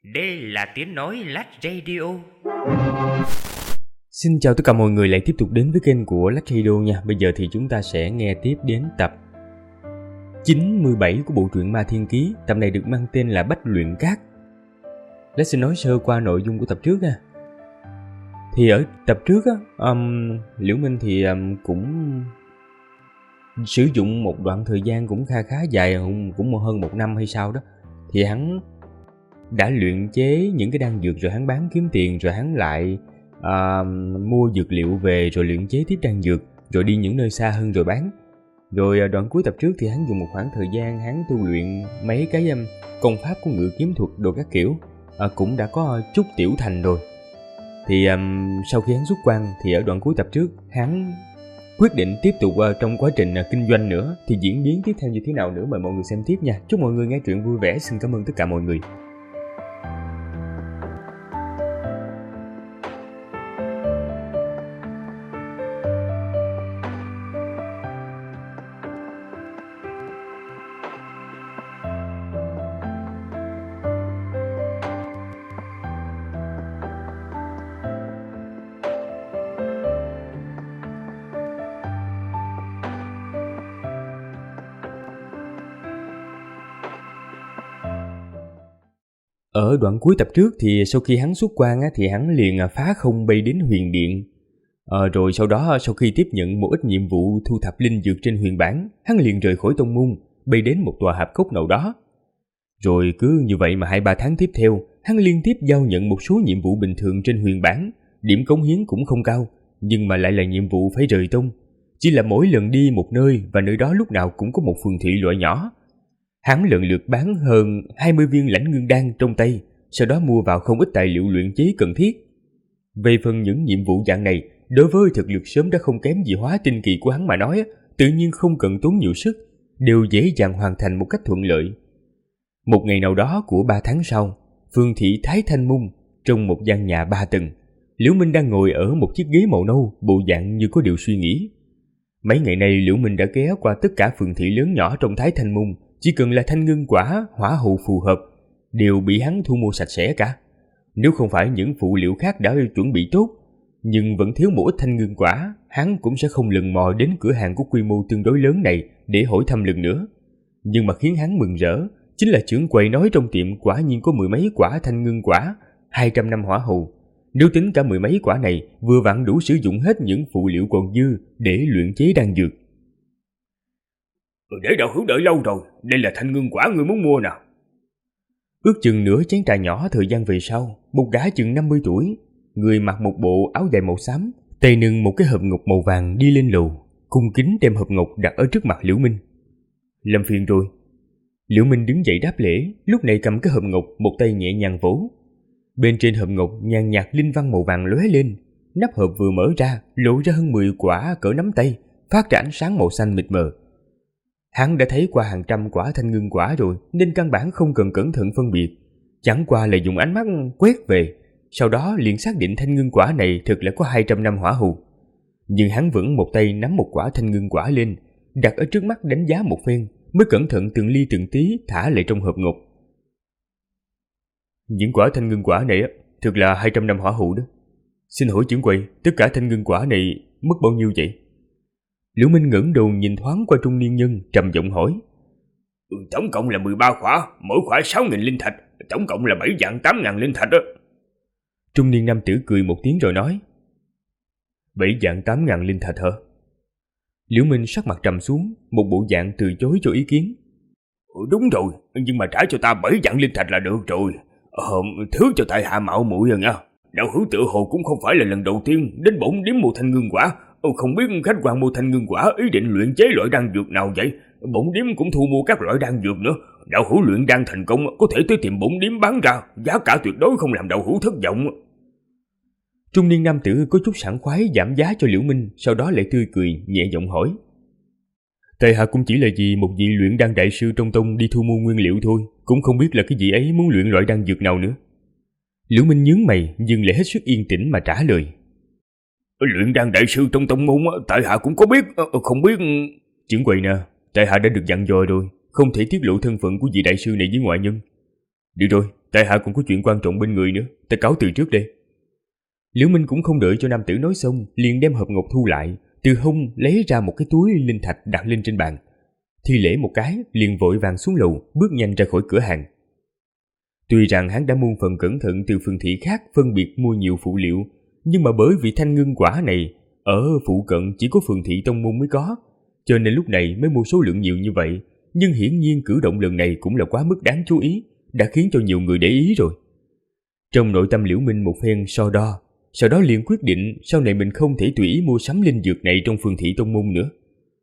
Đây là tiếng nói Lách Radio. Xin chào tất cả mọi người lại tiếp tục đến với kênh của Lách Radio nha. Bây giờ thì chúng ta sẽ nghe tiếp đến tập 97 của bộ truyện Ma Thiên Ký. Tập này được mang tên là Bách Luyện Cát. Lách xin nói sơ qua nội dung của tập trước nha. Thì ở tập trước á, Liễu Minh thì cũng sử dụng một đoạn thời gian cũng khá dài, cũng hơn 1 năm hay sao đó. Thì hắn đã luyện chế những cái đan dược rồi hắn bán kiếm tiền, rồi hắn lại mua dược liệu về rồi luyện chế tiếp đan dược, rồi đi những nơi xa hơn rồi bán. Rồi đoạn cuối tập trước thì hắn dùng một khoảng thời gian hắn tu luyện mấy cái công pháp của ngự kiếm thuật đồ các kiểu, cũng đã có chút tiểu thành rồi. Thì sau khi hắn xuất quan thì ở đoạn cuối tập trước hắn quyết định tiếp tục trong quá trình kinh doanh nữa. Thì diễn biến tiếp theo như thế nào nữa mời mọi người xem tiếp nha. Chúc mọi người nghe truyện vui vẻ. Xin cảm ơn tất cả mọi người. Ở đoạn cuối tập trước thì sau khi hắn xuất quan thì hắn liền phá không bay đến huyền điện. Rồi sau đó sau khi tiếp nhận một ít nhiệm vụ thu thập linh dược trên huyền bản, hắn liền rời khỏi tông môn, bay đến một tòa hạp cốc nào đó. Rồi cứ như vậy mà 2-3 tháng tiếp theo, hắn liên tiếp giao nhận một số nhiệm vụ bình thường trên huyền bản, điểm cống hiến cũng không cao, nhưng mà lại là nhiệm vụ phải rời tông. Chỉ là mỗi lần đi một nơi và nơi đó lúc nào cũng có một phường thị loại nhỏ. Hắn lần lượt bán hơn 20 viên lãnh ngưng đan trong tay, sau đó mua vào không ít tài liệu luyện chế cần thiết. Về phần những nhiệm vụ dạng này, đối với thực lực sớm đã không kém gì hóa tinh kỳ của hắn mà nói, tự nhiên không cần tốn nhiều sức, đều dễ dàng hoàn thành một cách thuận lợi. Một ngày nào đó của 3 tháng sau, phường thị Thái Thanh Môn, trong một gian nhà 3 tầng, Liễu Minh đang ngồi ở một chiếc ghế màu nâu, bộ dạng như có điều suy nghĩ. Mấy ngày nay Liễu Minh đã ghé qua tất cả phường thị lớn nhỏ trong Thái Thanh Môn, chỉ cần là thanh ngưng quả, hỏa hậu phù hợp, đều bị hắn thu mua sạch sẽ cả. Nếu không phải những phụ liệu khác đã chuẩn bị tốt, nhưng vẫn thiếu một ít thanh ngưng quả, hắn cũng sẽ không lần mò đến cửa hàng có quy mô tương đối lớn này để hỏi thăm lần nữa. Nhưng mà khiến hắn mừng rỡ, chính là trưởng quầy nói trong tiệm quả nhiên có 10 mấy quả thanh ngưng quả, 200 năm hỏa hậu. Nếu tính cả 10 mấy quả này, vừa vặn đủ sử dụng hết những phụ liệu còn dư để luyện chế đan dược. Để đạo hữu đợi lâu rồi, đây là thanh ngưng quả ngươi muốn mua nào? Ước chừng nửa chén trà nhỏ thời gian về sau, một gã chừng 50 tuổi, người mặc một bộ áo dài màu xám, tay nâng một cái hộp ngọc màu vàng đi lên lầu, cung kính đem hộp ngọc đặt ở trước mặt Liễu Minh. Làm phiền rồi. Liễu Minh đứng dậy đáp lễ, lúc này cầm cái hộp ngọc, một tay nhẹ nhàng vỗ. Bên trên hộp ngọc nhàn nhạt linh văn màu vàng lóe lên, nắp hộp vừa mở ra, lộ ra hơn 10 quả cỡ nắm tay, phát ra ánh sáng màu xanh mịt mờ. Hắn đã thấy qua hàng trăm quả thanh ngưng quả rồi, nên căn bản không cần cẩn thận phân biệt, chẳng qua là dùng ánh mắt quét về, sau đó liền xác định thanh ngưng quả này thực là có 200 năm hỏa hù. Nhưng hắn vẫn một tay nắm một quả thanh ngưng quả lên, đặt ở trước mắt đánh giá một phen, mới cẩn thận từng ly từng tí thả lại trong hộp ngọc. Những quả thanh ngưng quả này thực là 200 năm hỏa hù đó. Xin hỏi trưởng quầy, tất cả thanh ngưng quả này mất bao nhiêu vậy? Liễu Minh ngẩng đầu nhìn thoáng qua trung niên nhân, trầm giọng hỏi. Tổng cộng là 13 quả, mỗi quả 6.000 linh thạch, tổng cộng là 7 vạn 8.000 linh thạch đó. Trung niên nam tử cười một tiếng rồi nói. 7 vạn 8.000 linh thạch hả? Liễu Minh sắc mặt trầm xuống, một bộ dạng từ chối cho ý kiến. Đúng rồi, nhưng mà trả cho ta 7 vạn linh thạch là được rồi. Thứ cho tại hạ mạo muội rồi nha. Đạo hữu tự hồ cũng không phải là lần đầu tiên đến bổn điếm mua thanh ngưng quả. Không biết khách quan mua thanh ngưng quả ý định luyện chế loại đan dược nào vậy? Bổn điếm cũng thu mua các loại đan dược nữa. Đạo hữu luyện đan thành công có thể tới tìm bổn điếm bán ra, giá cả tuyệt đối không làm đạo hữu thất vọng. Trung niên nam tử có chút sảng khoái giảm giá cho Liễu Minh, sau đó lại tươi cười nhẹ giọng hỏi. Tại hạ cũng chỉ là vì một vị luyện đan đại sư trong tông đi thu mua nguyên liệu thôi, cũng không biết là cái vị ấy muốn luyện loại đan dược nào nữa. Liễu Minh nhướng mày nhưng lại hết sức yên tĩnh mà trả lời. Luyện đan đại sư trong tông môn tại hạ cũng có biết, không biết. Trưởng quầy nè, tại hạ đã được dặn dò rồi, không thể tiết lộ thân phận của vị đại sư này với ngoại nhân. Được rồi, tại hạ còn có chuyện quan trọng bên người nữa, ta cáo từ trước đây. Liễu Minh cũng không đợi cho nam tử nói xong, liền đem hộp ngọc thu lại, từ hông lấy ra một cái túi linh thạch đặt lên trên bàn. Thi lễ một cái, liền vội vàng xuống lầu, bước nhanh ra khỏi cửa hàng. Tuy rằng hắn đã muôn phần cẩn thận từ phường thị khác phân biệt mua nhiều phụ liệu, nhưng mà bởi vì thanh ngưng quả này ở phụ cận chỉ có phường thị tông môn mới có, cho nên lúc này mới mua số lượng nhiều như vậy. Nhưng hiển nhiên cử động lần này cũng là quá mức đáng chú ý, đã khiến cho nhiều người để ý rồi. Trong nội tâm Liễu Minh một phen so đo, sau đó liền quyết định sau này mình không thể tùy ý mua sắm linh dược này trong phường thị tông môn nữa.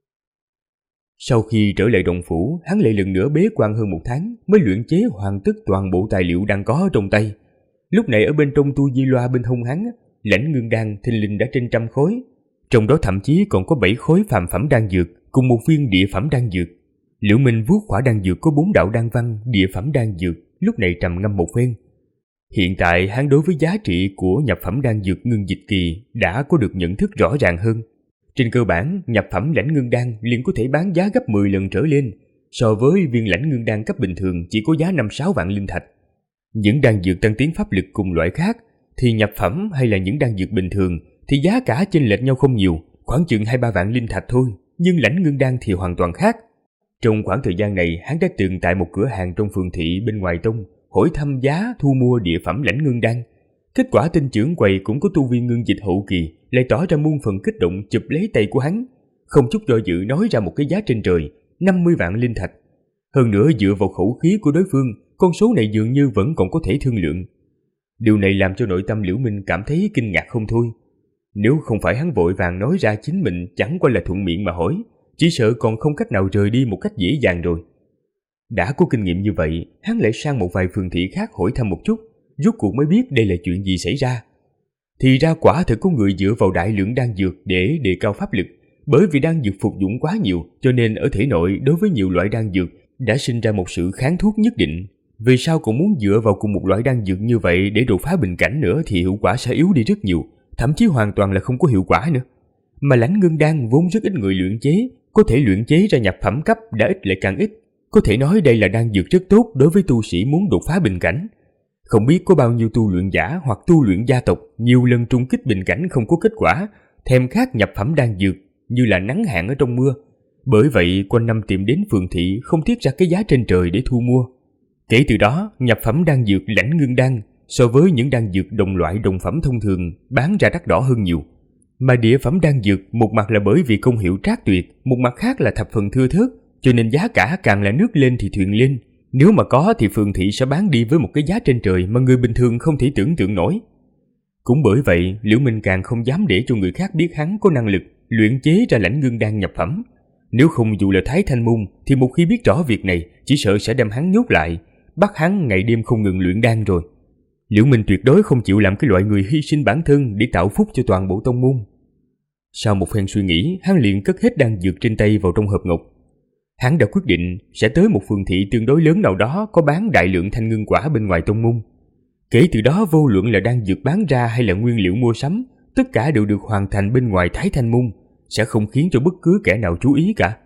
Sau khi trở lại động phủ, hắn lại lần nữa bế quan hơn 1 tháng mới luyện chế hoàn tất toàn bộ tài liệu đang có trong tay. Lúc này ở bên trong tu di loa bên hông hắn, lãnh ngưng đan thình lình đã trên 100 khối, trong đó thậm chí còn có 7 khối phàm phẩm đan dược cùng 1 viên địa phẩm đan dược. Liễu Minh vuốt khỏa đan dược có 4 đạo đan văn địa phẩm đan dược, lúc này trầm ngâm một phen. Hiện tại hắn đối với giá trị của nhập phẩm đan dược ngưng dịch kỳ đã có được nhận thức rõ ràng hơn. Trên cơ bản, nhập phẩm lãnh ngưng đan liền có thể bán giá gấp 10 lần trở lên, so với viên lãnh ngưng đan cấp bình thường chỉ có giá 5-6 vạn linh thạch. Những đan dược tăng tiến pháp lực cùng loại khác thì nhập phẩm hay là những đan dược bình thường thì giá cả chênh lệch nhau không nhiều, khoảng chừng 2-3 vạn linh thạch thôi, nhưng lãnh ngưng đan thì hoàn toàn khác. Trong khoảng thời gian này, hắn đã từng tại một cửa hàng trong phường thị bên ngoài tông hỏi thăm giá thu mua địa phẩm lãnh ngưng đan. Kết quả tên trưởng quầy cũng có tu vi ngưng dịch hậu kỳ lại tỏ ra muôn phần kích động chụp lấy tay của hắn, không chút do dự nói ra một cái giá trên trời, 50 vạn linh thạch. Hơn nữa dựa vào khẩu khí của đối phương, con số này dường như vẫn còn có thể thương lượng. Điều này làm cho nội tâm Liễu Minh cảm thấy kinh ngạc không thôi. Nếu không phải hắn vội vàng nói ra chính mình chẳng qua là thuận miệng mà hỏi, chỉ sợ còn không cách nào rời đi một cách dễ dàng rồi. Đã có kinh nghiệm như vậy, hắn lại sang một vài phường thị khác hỏi thăm một chút, rốt cuộc mới biết đây là chuyện gì xảy ra. Thì ra quả thực có người dựa vào đại lượng đan dược để đề cao pháp lực, bởi vì đan dược phục dụng quá nhiều, cho nên ở thể nội đối với nhiều loại đan dược đã sinh ra một sự kháng thuốc nhất định. Vì sao còn muốn dựa vào cùng một loại đan dược như vậy để đột phá bình cảnh nữa thì hiệu quả sẽ yếu đi rất nhiều, thậm chí hoàn toàn là không có hiệu quả nữa. Mà lãnh ngưng đan vốn rất ít người luyện chế, có thể luyện chế ra nhập phẩm cấp đã ít lại càng ít. Có thể nói đây là đan dược rất tốt đối với tu sĩ muốn đột phá bình cảnh. Không biết có bao nhiêu tu luyện giả hoặc tu luyện gia tộc nhiều lần trung kích bình cảnh không có kết quả, thèm khát nhập phẩm đan dược như là nắng hạn ở trong mưa. Bởi vậy quanh năm tìm đến phường thị không tiếc ra cái giá trên trời để thu mua. Kể từ đó, nhập phẩm đan dược lãnh ngưng đan so với những đan dược đồng loại đồng phẩm thông thường bán ra đắt đỏ hơn nhiều. Mà địa phẩm đan dược một mặt là bởi vì công hiệu trác tuyệt, một mặt khác là thập phần thưa thớt, cho nên giá cả càng là nước lên thì thuyền lên. Nếu mà có thì phường thị sẽ bán đi với một cái giá trên trời mà người bình thường không thể tưởng tượng nổi. Cũng bởi vậy, Liễu Minh càng không dám để cho người khác biết hắn có năng lực luyện chế ra lãnh ngưng đan nhập phẩm. Nếu không dù là Thái Thanh Môn thì một khi biết rõ việc này chỉ sợ sẽ đem hắn nhốt lại, bắt hắn ngày đêm không ngừng luyện đan rồi. Liễu Minh tuyệt đối không chịu làm cái loại người hy sinh bản thân để tạo phúc cho toàn bộ tông môn. Sau một phen suy nghĩ, hắn liền cất hết đan dược trên tay vào trong hộp ngọc. Hắn đã quyết định sẽ tới một phường thị tương đối lớn nào đó có bán đại lượng thanh ngưng quả bên ngoài tông môn. Kể từ đó vô luận là đan dược bán ra hay là nguyên liệu mua sắm, tất cả đều được hoàn thành bên ngoài Thái Thanh Môn, sẽ không khiến cho bất cứ kẻ nào chú ý cả.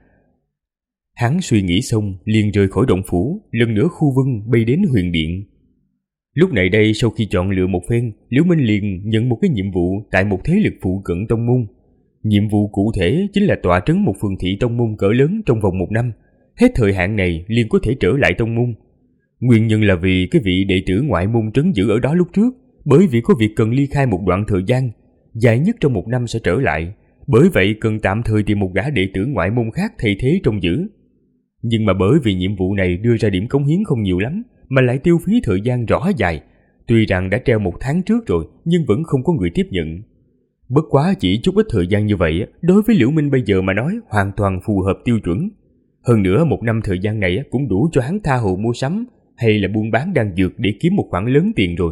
Hắn suy nghĩ xong liền rời khỏi động phủ, lần nữa khu vân bay đến huyền điện. Lúc này đây sau khi chọn lựa một phen, Liễu Minh liền nhận một cái nhiệm vụ tại một thế lực phụ cận tông môn. Nhiệm vụ cụ thể chính là tọa trấn một phường thị tông môn cỡ lớn trong vòng 1 năm. Hết thời hạn này liền có thể trở lại tông môn. Nguyên nhân là vì cái vị đệ tử ngoại môn trấn giữ ở đó lúc trước, bởi vì có việc cần ly khai một đoạn thời gian, dài nhất trong 1 năm sẽ trở lại, bởi vậy cần tạm thời tìm một gã đệ tử ngoại môn khác thay thế trông giữ. Nhưng mà bởi vì nhiệm vụ này đưa ra điểm cống hiến không nhiều lắm, mà lại tiêu phí thời gian rõ dài, tuy rằng đã treo 1 tháng trước rồi nhưng vẫn không có người tiếp nhận. Bất quá chỉ chút ít thời gian như vậy, đối với Liễu Minh bây giờ mà nói hoàn toàn phù hợp tiêu chuẩn. Hơn nữa 1 năm thời gian này cũng đủ cho hắn tha hồ mua sắm hay là buôn bán đan dược để kiếm một khoản lớn tiền rồi.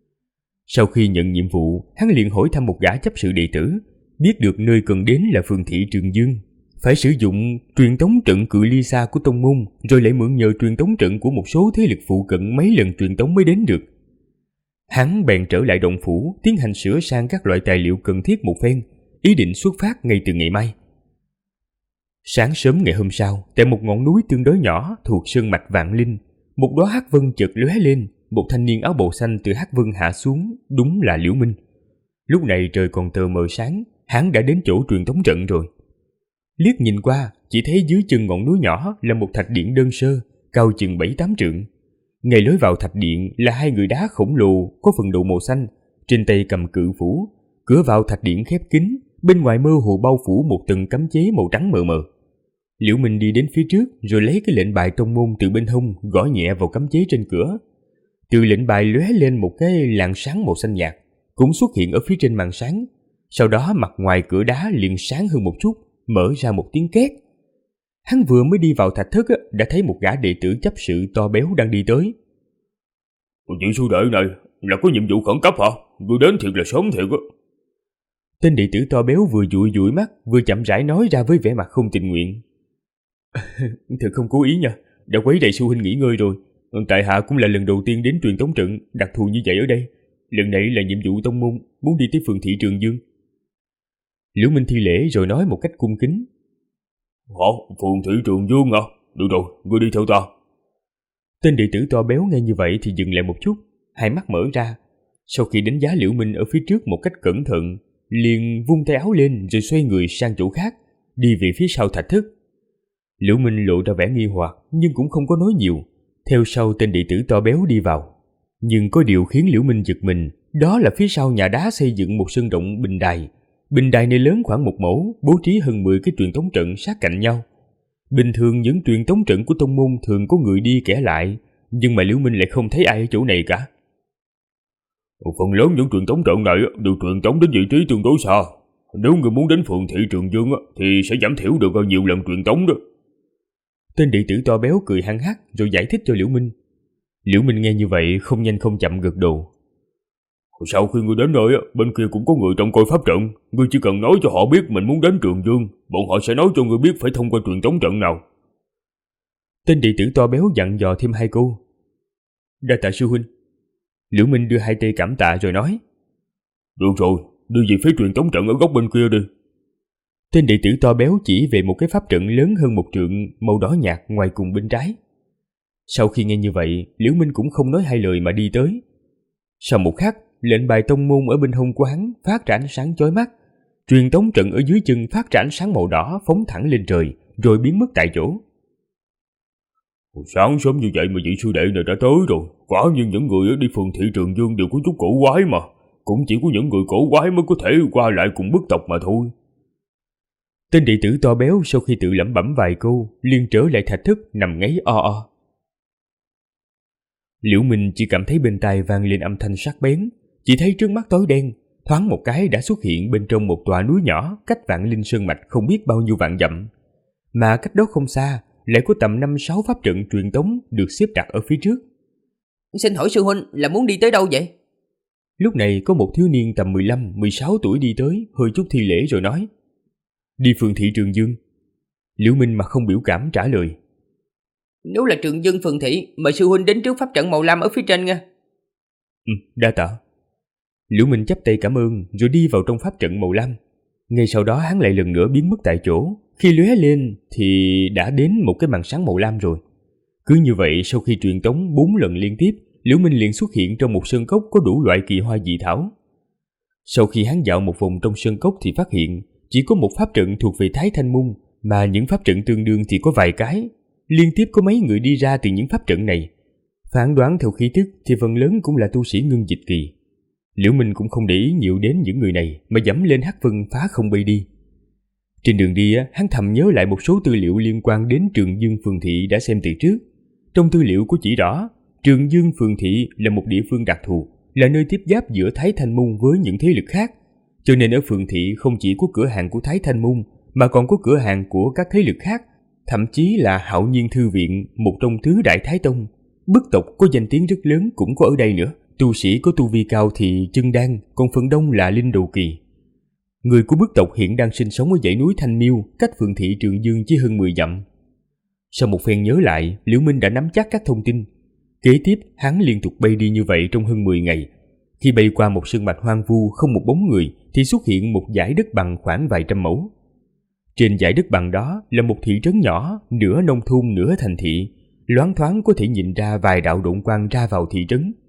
Sau khi nhận nhiệm vụ, hắn liền hỏi thăm một gã chấp sự đệ tử, biết được nơi cần đến là phường thị Trường Dương. Phải sử dụng truyền tống trận cự ly xa của tông môn, rồi lại mượn nhờ truyền tống trận của một số thế lực phụ cận mấy lần truyền tống mới đến được. Hắn bèn trở lại động phủ, tiến hành sửa sang các loại tài liệu cần thiết một phen, ý định xuất phát ngay từ ngày mai. Sáng sớm ngày hôm sau, tại một ngọn núi tương đối nhỏ thuộc sơn mạch Vạn Linh, một đóa hắc vân chợt lóe lên, một thanh niên áo bào xanh từ Hắc Vân hạ xuống, đúng là Liễu Minh. Lúc này trời còn tờ mờ sáng, hắn đã đến chỗ truyền tống trận rồi. Liếc nhìn qua, chỉ thấy dưới chân ngọn núi nhỏ là một thạch điện đơn sơ, cao chừng 7-8 trượng. Ngay lối vào thạch điện là hai người đá khổng lồ có phần đầu màu xanh, trên tay cầm cự phủ. Cửa vào thạch điện khép kín, bên ngoài mơ hồ bao phủ một tầng cấm chế màu trắng mờ mờ. Liễu Minh đi đến phía trước rồi lấy cái lệnh bài tông môn từ bên hông gõ nhẹ vào cấm chế trên cửa. Từ lệnh bài lóe lên một cái làn sáng màu xanh nhạt, cũng xuất hiện ở phía trên màn sáng. Sau đó mặt ngoài cửa đá liền sáng hơn một chút, mở ra một tiếng két. Hắn vừa mới đi vào thạch thất đã thấy một gã đệ tử chấp sự to béo đang đi tới. Vị sư đệ này là có nhiệm vụ khẩn cấp hả? Ngươi đến thiệt là sớm thiệt á. Tên đệ tử to béo vừa dụi dụi mắt, vừa chậm rãi nói ra với vẻ mặt không tình nguyện. Thật không cố ý nha, đã quấy rầy sư huynh nghỉ ngơi rồi. Tại hạ cũng là lần đầu tiên đến truyền tống trận đặc thù như vậy ở đây. Lần này là nhiệm vụ tông môn, muốn đi tới phường thị Trường Dương. Liễu Minh thi lễ rồi nói một cách cung kính. Phường thị Trường Dương à? Được rồi, ngươi đi theo ta. Tên đệ tử to béo nghe như vậy thì dừng lại một chút, hai mắt mở ra. Sau khi đánh giá Liễu Minh ở phía trước một cách cẩn thận, liền vung tay áo lên rồi xoay người sang chỗ khác, đi về phía sau thạch thất. Liễu Minh lộ ra vẻ nghi hoặc nhưng cũng không có nói nhiều, theo sau tên đệ tử to béo đi vào. Nhưng có điều khiến Liễu Minh giật mình, đó là phía sau nhà đá xây dựng một sân rộng bình đài. Bình đài này lớn khoảng 1 mẫu, bố trí hơn 10 cái truyền tống trận sát cạnh nhau. Bình thường những truyền tống trận của tông môn thường có người đi kẻ lại, nhưng mà Liễu Minh lại không thấy ai ở chỗ này cả. Phần lớn những truyền tống trận này đều truyền tống đến vị trí tương đối xa. Nếu người muốn đến phường thị Trường Dương thì sẽ giảm thiểu được nhiều lần truyền tống đó. Tên đệ tử to béo cười hăng hắc rồi giải thích cho Liễu Minh. Liễu Minh nghe như vậy không nhanh không chậm gật đầu. Sau khi ngươi đến nơi, bên kia cũng có người trông coi pháp trận. Ngươi chỉ cần nói cho họ biết mình muốn đến Trường Dương, bọn họ sẽ nói cho ngươi biết phải thông qua truyền tống trận nào. Tên đệ tử to béo dặn dò thêm 2 câu. Đa tạ sư huynh. Liễu Minh đưa 2 tay cảm tạ rồi nói. Được rồi, đi về phía truyền tống trận ở góc bên kia đi. Tên đệ tử to béo chỉ về một cái pháp trận lớn hơn 1 trượng, màu đỏ nhạt ngoài cùng bên trái. Sau khi nghe như vậy, Liễu Minh cũng không nói 2 lời mà đi tới. Sau một khắc, lệnh bài tông môn ở bên hông của hắn phát ra ánh sáng chói mắt. Truyền tống trận ở dưới chân phát ra ánh sáng màu đỏ phóng thẳng lên trời, rồi biến mất tại chỗ. Sáng sớm như vậy mà vị sư đệ này đã tới rồi. Quả nhiên những người đi phường thị Trường Dương đều có chút cổ quái mà. Cũng chỉ có những người cổ quái mới có thể qua lại cùng bức tộc mà thôi. Tên đệ tử to béo sau khi tự lẩm bẩm vài câu, liền trở lại thạch thất nằm ngáy o o. Liễu Minh chỉ cảm thấy bên tai vang lên âm thanh sắc bén, chỉ thấy trước mắt tối đen, thoáng một cái đã xuất hiện bên trong một tòa núi nhỏ cách Vạn Linh Sơn Mạch không biết bao nhiêu vạn dặm. Mà cách đó không xa, lại có tầm 5-6 pháp trận truyền tống được xếp đặt ở phía trước. Xin hỏi sư huynh là muốn đi tới đâu vậy? Lúc này có một thiếu niên tầm 15-16 tuổi đi tới, hơi chút thi lễ rồi nói. Đi phường thị Trường Dương. Liễu Minh mà không biểu cảm trả lời. Nếu là Trường Dương phường thị, mời sư huynh đến trước pháp trận màu lam ở phía trên nha. Đa tạ. Liễu Minh chắp tay cảm ơn rồi đi vào trong pháp trận màu lam. Ngay sau đó hắn lại lần nữa biến mất tại chỗ. Khi lóe lên thì đã đến một cái màn sáng màu lam rồi. Cứ như vậy sau khi truyền tống 4 lần liên tiếp, Liễu Minh liền xuất hiện trong một sơn cốc có đủ loại kỳ hoa dị thảo. Sau khi hắn dạo một vòng trong sơn cốc thì phát hiện chỉ có một pháp trận thuộc về Thái Thanh Môn, mà những pháp trận tương đương thì có vài cái. Liên tiếp có mấy người đi ra từ những pháp trận này. Phán đoán theo khí tức thì phần lớn cũng là tu sĩ ngưng dịch kỳ. Liễu Minh cũng không để ý nhiều đến những người này mà dẫm lên Hắc Vân phá không bay đi. Trên đường đi hắn thầm nhớ lại một số tư liệu liên quan đến Trường Dương phường thị đã xem từ trước. Trong tư liệu có chỉ rõ Trường Dương phường thị là một địa phương đặc thù, là nơi tiếp giáp giữa Thái Thanh Môn với những thế lực khác. Cho nên ở phường thị không chỉ có cửa hàng của Thái Thanh Môn mà còn có cửa hàng của các thế lực khác, thậm chí là Hạo Nhiên Thư Viện, một trong tứ đại Thái Tông. Bức tộc có danh tiếng rất lớn cũng có ở đây nữa. Tu sĩ có tu vi cao thì chân đan, còn phần đông là linh đồ kỳ. Người của bức tộc hiện đang sinh sống ở dãy núi Thanh Miêu, cách phường thị Trường Dương chỉ hơn 10 dặm. Sau một phen nhớ lại, Liễu Minh đã nắm chắc các thông tin. Kế tiếp, hắn liên tục bay đi như vậy trong hơn 10 ngày. Khi bay qua một sơn mạch hoang vu không một bóng người, thì xuất hiện một dải đất bằng khoảng vài trăm mẫu. Trên dải đất bằng đó là một thị trấn nhỏ, nửa nông thôn nửa thành thị. Loáng thoáng có thể nhìn ra vài đạo độn quang ra vào thị trấn.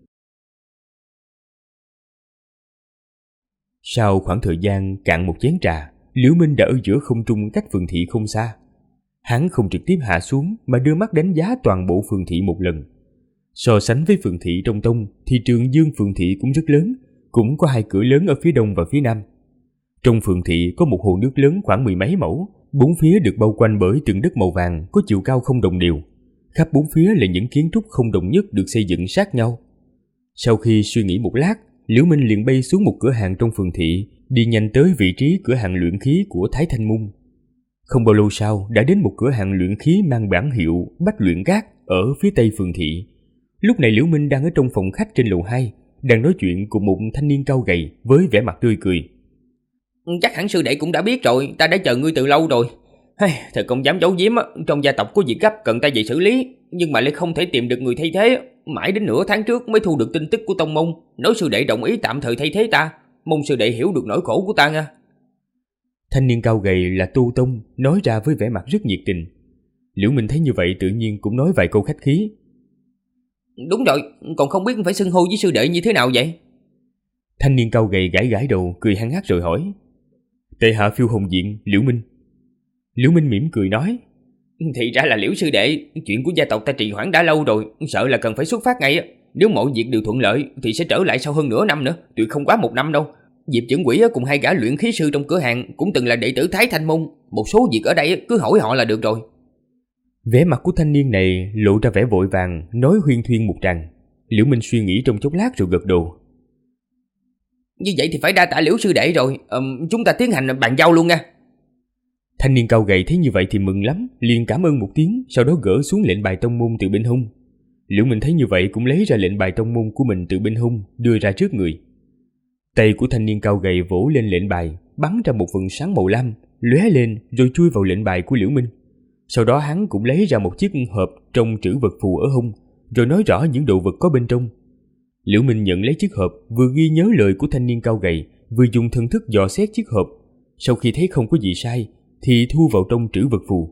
Sau khoảng thời gian cạn một chén trà, Liễu Minh đã ở giữa không trung cách phường thị không xa. Hắn không trực tiếp hạ xuống mà đưa mắt đánh giá toàn bộ phường thị một lần. So sánh với phường thị trong tông thì Trường Dương phường thị cũng rất lớn, cũng có 2 cửa lớn ở phía đông và phía nam. Trong phường thị có một hồ nước lớn khoảng 10 mấy mẫu, 4 phía được bao quanh bởi tường đất màu vàng có chiều cao không đồng đều. Khắp 4 phía là những kiến trúc không đồng nhất được xây dựng sát nhau. Sau khi suy nghĩ một lát, Liễu Minh liền bay xuống một cửa hàng trong phường thị, đi nhanh tới vị trí cửa hàng luyện khí của Thái Thanh Môn. Không bao lâu sau đã đến một cửa hàng luyện khí mang bảng hiệu Bách Luyện Các ở phía tây phường thị. Lúc này Liễu Minh đang ở trong phòng khách trên lầu 2, đang nói chuyện cùng một thanh niên cao gầy với vẻ mặt tươi cười. Chắc hẳn sư đệ cũng đã biết rồi, ta đã chờ ngươi từ lâu rồi. Thật không dám giấu giếm, trong gia tộc có việc gấp cần ta về xử lý, nhưng mà lại không thể tìm được người thay thế. Mãi đến nửa tháng trước mới thu được tin tức của tông môn, nói sư đệ đồng ý tạm thời thay thế ta. Mong sư đệ hiểu được nỗi khổ của ta nha. Thanh niên cao gầy là Tu Tông, nói ra với vẻ mặt rất nhiệt tình. Liễu Minh thấy như vậy tự nhiên cũng nói vài câu khách khí. Đúng rồi, còn không biết phải xưng hô với sư đệ như thế nào vậy? Thanh niên cao gầy gãi gãi đầu, cười hăng hắc rồi hỏi. Tệ hạ Phiêu Hồng Diện, Liễu Minh. Liễu Minh mỉm cười nói. Thì ra là Liễu sư đệ, chuyện của gia tộc ta trì hoãn đã lâu rồi, sợ là cần phải xuất phát ngay. Nếu mọi việc đều thuận lợi thì sẽ trở lại sau hơn nửa năm nữa, tuyệt không quá 1 năm đâu. Diệp Chưởng Quỷ cùng 2 gã luyện khí sư trong cửa hàng cũng từng là đệ tử Thái Thanh Môn, một số việc ở đây cứ hỏi họ là được rồi. Vẻ mặt của thanh niên này lộ ra vẻ vội vàng, nói huyên thuyên một tràng. Liễu Minh suy nghĩ trong chốc lát rồi gật đầu. Như vậy thì phải đa tạ Liễu sư đệ rồi, chúng ta tiến hành bàn giao luôn nha. Thanh niên cao gầy thấy như vậy thì mừng lắm, liền cảm ơn một tiếng, sau đó gỡ xuống lệnh bài tông môn từ bên hông. Liễu Minh thấy như vậy cũng lấy ra lệnh bài tông môn của mình từ bên hông, đưa ra trước người. Tay của thanh niên cao gầy vỗ lên lệnh bài, bắn ra một vầng sáng màu lam, lóe lên rồi chui vào lệnh bài của Liễu Minh. Sau đó hắn cũng lấy ra một chiếc hộp trong trữ vật phù ở hông, rồi nói rõ những đồ vật có bên trong. Liễu Minh nhận lấy chiếc hộp, vừa ghi nhớ lời của thanh niên cao gầy, vừa dùng thần thức dò xét chiếc hộp. Sau khi thấy không có gì sai, thì thu vào trong trữ vật phù.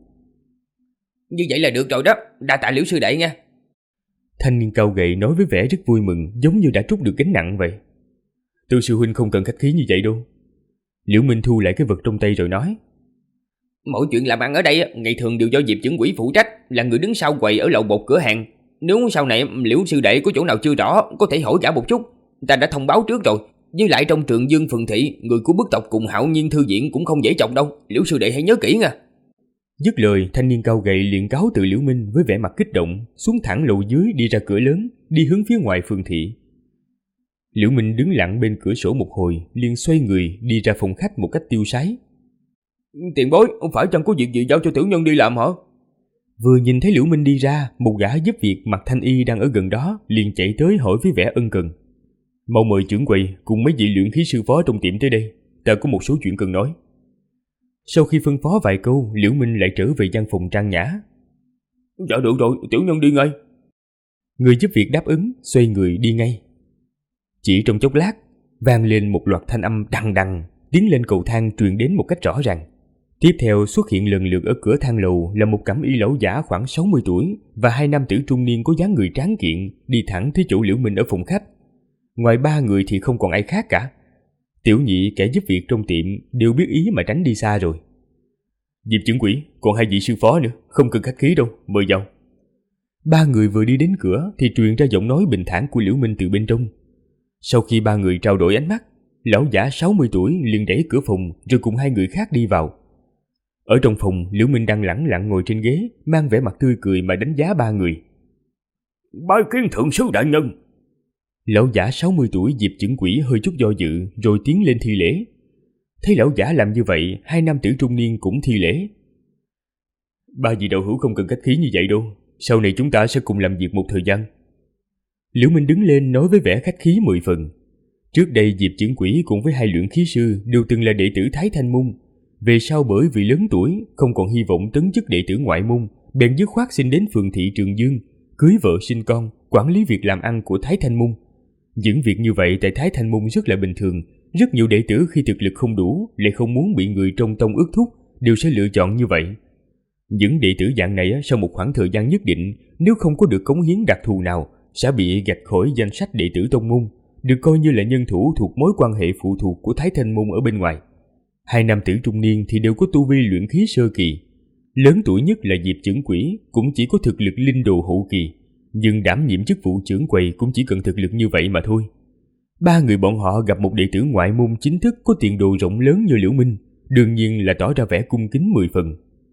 Như vậy là được rồi đó, đa tạ Liễu sư đệ nha. Thanh niên cao gầy nói với vẻ rất vui mừng, giống như đã trút được gánh nặng vậy. Tư sư huynh không cần khách khí như vậy đâu. Liễu Minh thu lại cái vật trong tay rồi nói. Mọi chuyện làm ăn ở đây ngày thường đều do Diệp Chưởng Quỷ phụ trách, là người đứng sau quầy ở lầu một cửa hàng. Nếu sau này Liễu sư đệ có chỗ nào chưa rõ, có thể hỏi gã một chút, ta đã thông báo trước rồi. Với lại trong Trường Dương phường thị, người của bức tộc cùng Hạo Nhiên thư viện cũng không dễ chọc đâu, Liễu sư đệ hãy nhớ kỹ nha. Dứt lời, thanh niên cao gầy liền cáo từ Liễu Minh với vẻ mặt kích động, xuống thẳng lầu dưới đi ra cửa lớn, đi hướng phía ngoài phường thị. Liễu Minh đứng lặng bên cửa sổ một hồi, liền xoay người đi ra phòng khách một cách tiêu sái. Tiền bối, phải chăng có việc gì giao cho tiểu nhân đi làm hả? Vừa nhìn thấy Liễu Minh đi ra, một gã giúp việc mặc thanh y đang ở gần đó liền chạy tới hỏi với vẻ ân cần. Mau mời trưởng quầy cùng mấy vị luyện khí sư phó trong tiệm tới đây, ta có một số chuyện cần nói. Sau khi phân phó vài câu, Liễu Minh lại trở về gian phòng trang nhã. Dạ được rồi, tiểu nhân đi ngay. Người giúp việc đáp ứng, xoay người đi ngay. Chỉ trong chốc lát, vang lên một loạt thanh âm đằng đằng, tiến lên cầu thang truyền đến một cách rõ ràng. Tiếp theo xuất hiện lần lượt ở cửa thang lầu là một cẩm y lão giả khoảng 60 tuổi và 2 nam tử trung niên có dáng người tráng kiện đi thẳng tới chỗ Liễu Minh ở phòng khách. Ngoài 3 người thì không còn ai khác cả. Tiểu nhị kẻ giúp việc trong tiệm đều biết ý mà tránh đi xa rồi. Diệp Chưởng Quỷ, còn 2 vị sư phó nữa, không cần khách khí đâu, mời vào. 3 người vừa đi đến cửa thì truyền ra giọng nói bình thản của Liễu Minh từ bên trong. Sau khi 3 người trao đổi ánh mắt, lão giả 60 tuổi liền đẩy cửa phòng rồi cùng 2 người khác đi vào. Ở trong phòng, Liễu Minh đang lẳng lặng ngồi trên ghế, mang vẻ mặt tươi cười mà đánh giá 3 người. Bái kiến thượng sứ đại nhân. Lão giả 60 tuổi Diệp Chưởng Quỷ hơi chút do dự rồi tiến lên thi lễ. Thấy lão giả làm như vậy, 2 nam tử trung niên cũng thi lễ. 3 vị đạo hữu không cần khách khí như vậy đâu, sau này chúng ta sẽ cùng làm việc một thời gian. Liễu Minh đứng lên nói với vẻ khách khí 10 phần. Trước đây Diệp Chưởng Quỷ cùng với 2 luyện khí sư đều từng là đệ tử Thái Thanh Môn. Về sau bởi vì lớn tuổi, không còn hy vọng tấn chức đệ tử ngoại môn, bèn dứt khoát xin đến phường thị Trường Dương, cưới vợ sinh con, quản lý việc làm ăn của Thái Thanh Môn. Những việc như vậy tại Thái Thanh Môn rất là bình thường. Rất nhiều đệ tử khi thực lực không đủ, lại không muốn bị người trong tông ước thúc, đều sẽ lựa chọn như vậy. Những đệ tử dạng này sau một khoảng thời gian nhất định, nếu không có được cống hiến đặc thù nào, sẽ bị gạch khỏi danh sách đệ tử tông môn, được coi như là nhân thủ thuộc mối quan hệ phụ thuộc của Thái Thanh Môn ở bên ngoài. Hai nam tử trung niên thì đều có tu vi luyện khí sơ kỳ. Lớn tuổi nhất là Diệp Chưởng Quỷ, cũng chỉ có thực lực linh đồ hậu kỳ, nhưng đảm nhiệm chức vụ trưởng quầy cũng chỉ cần thực lực như vậy mà thôi. Ba người bọn họ gặp một đệ tử ngoại môn chính thức có tiền đồ rộng lớn như Liễu Minh, đương nhiên là tỏ ra vẻ cung kính 10 phần.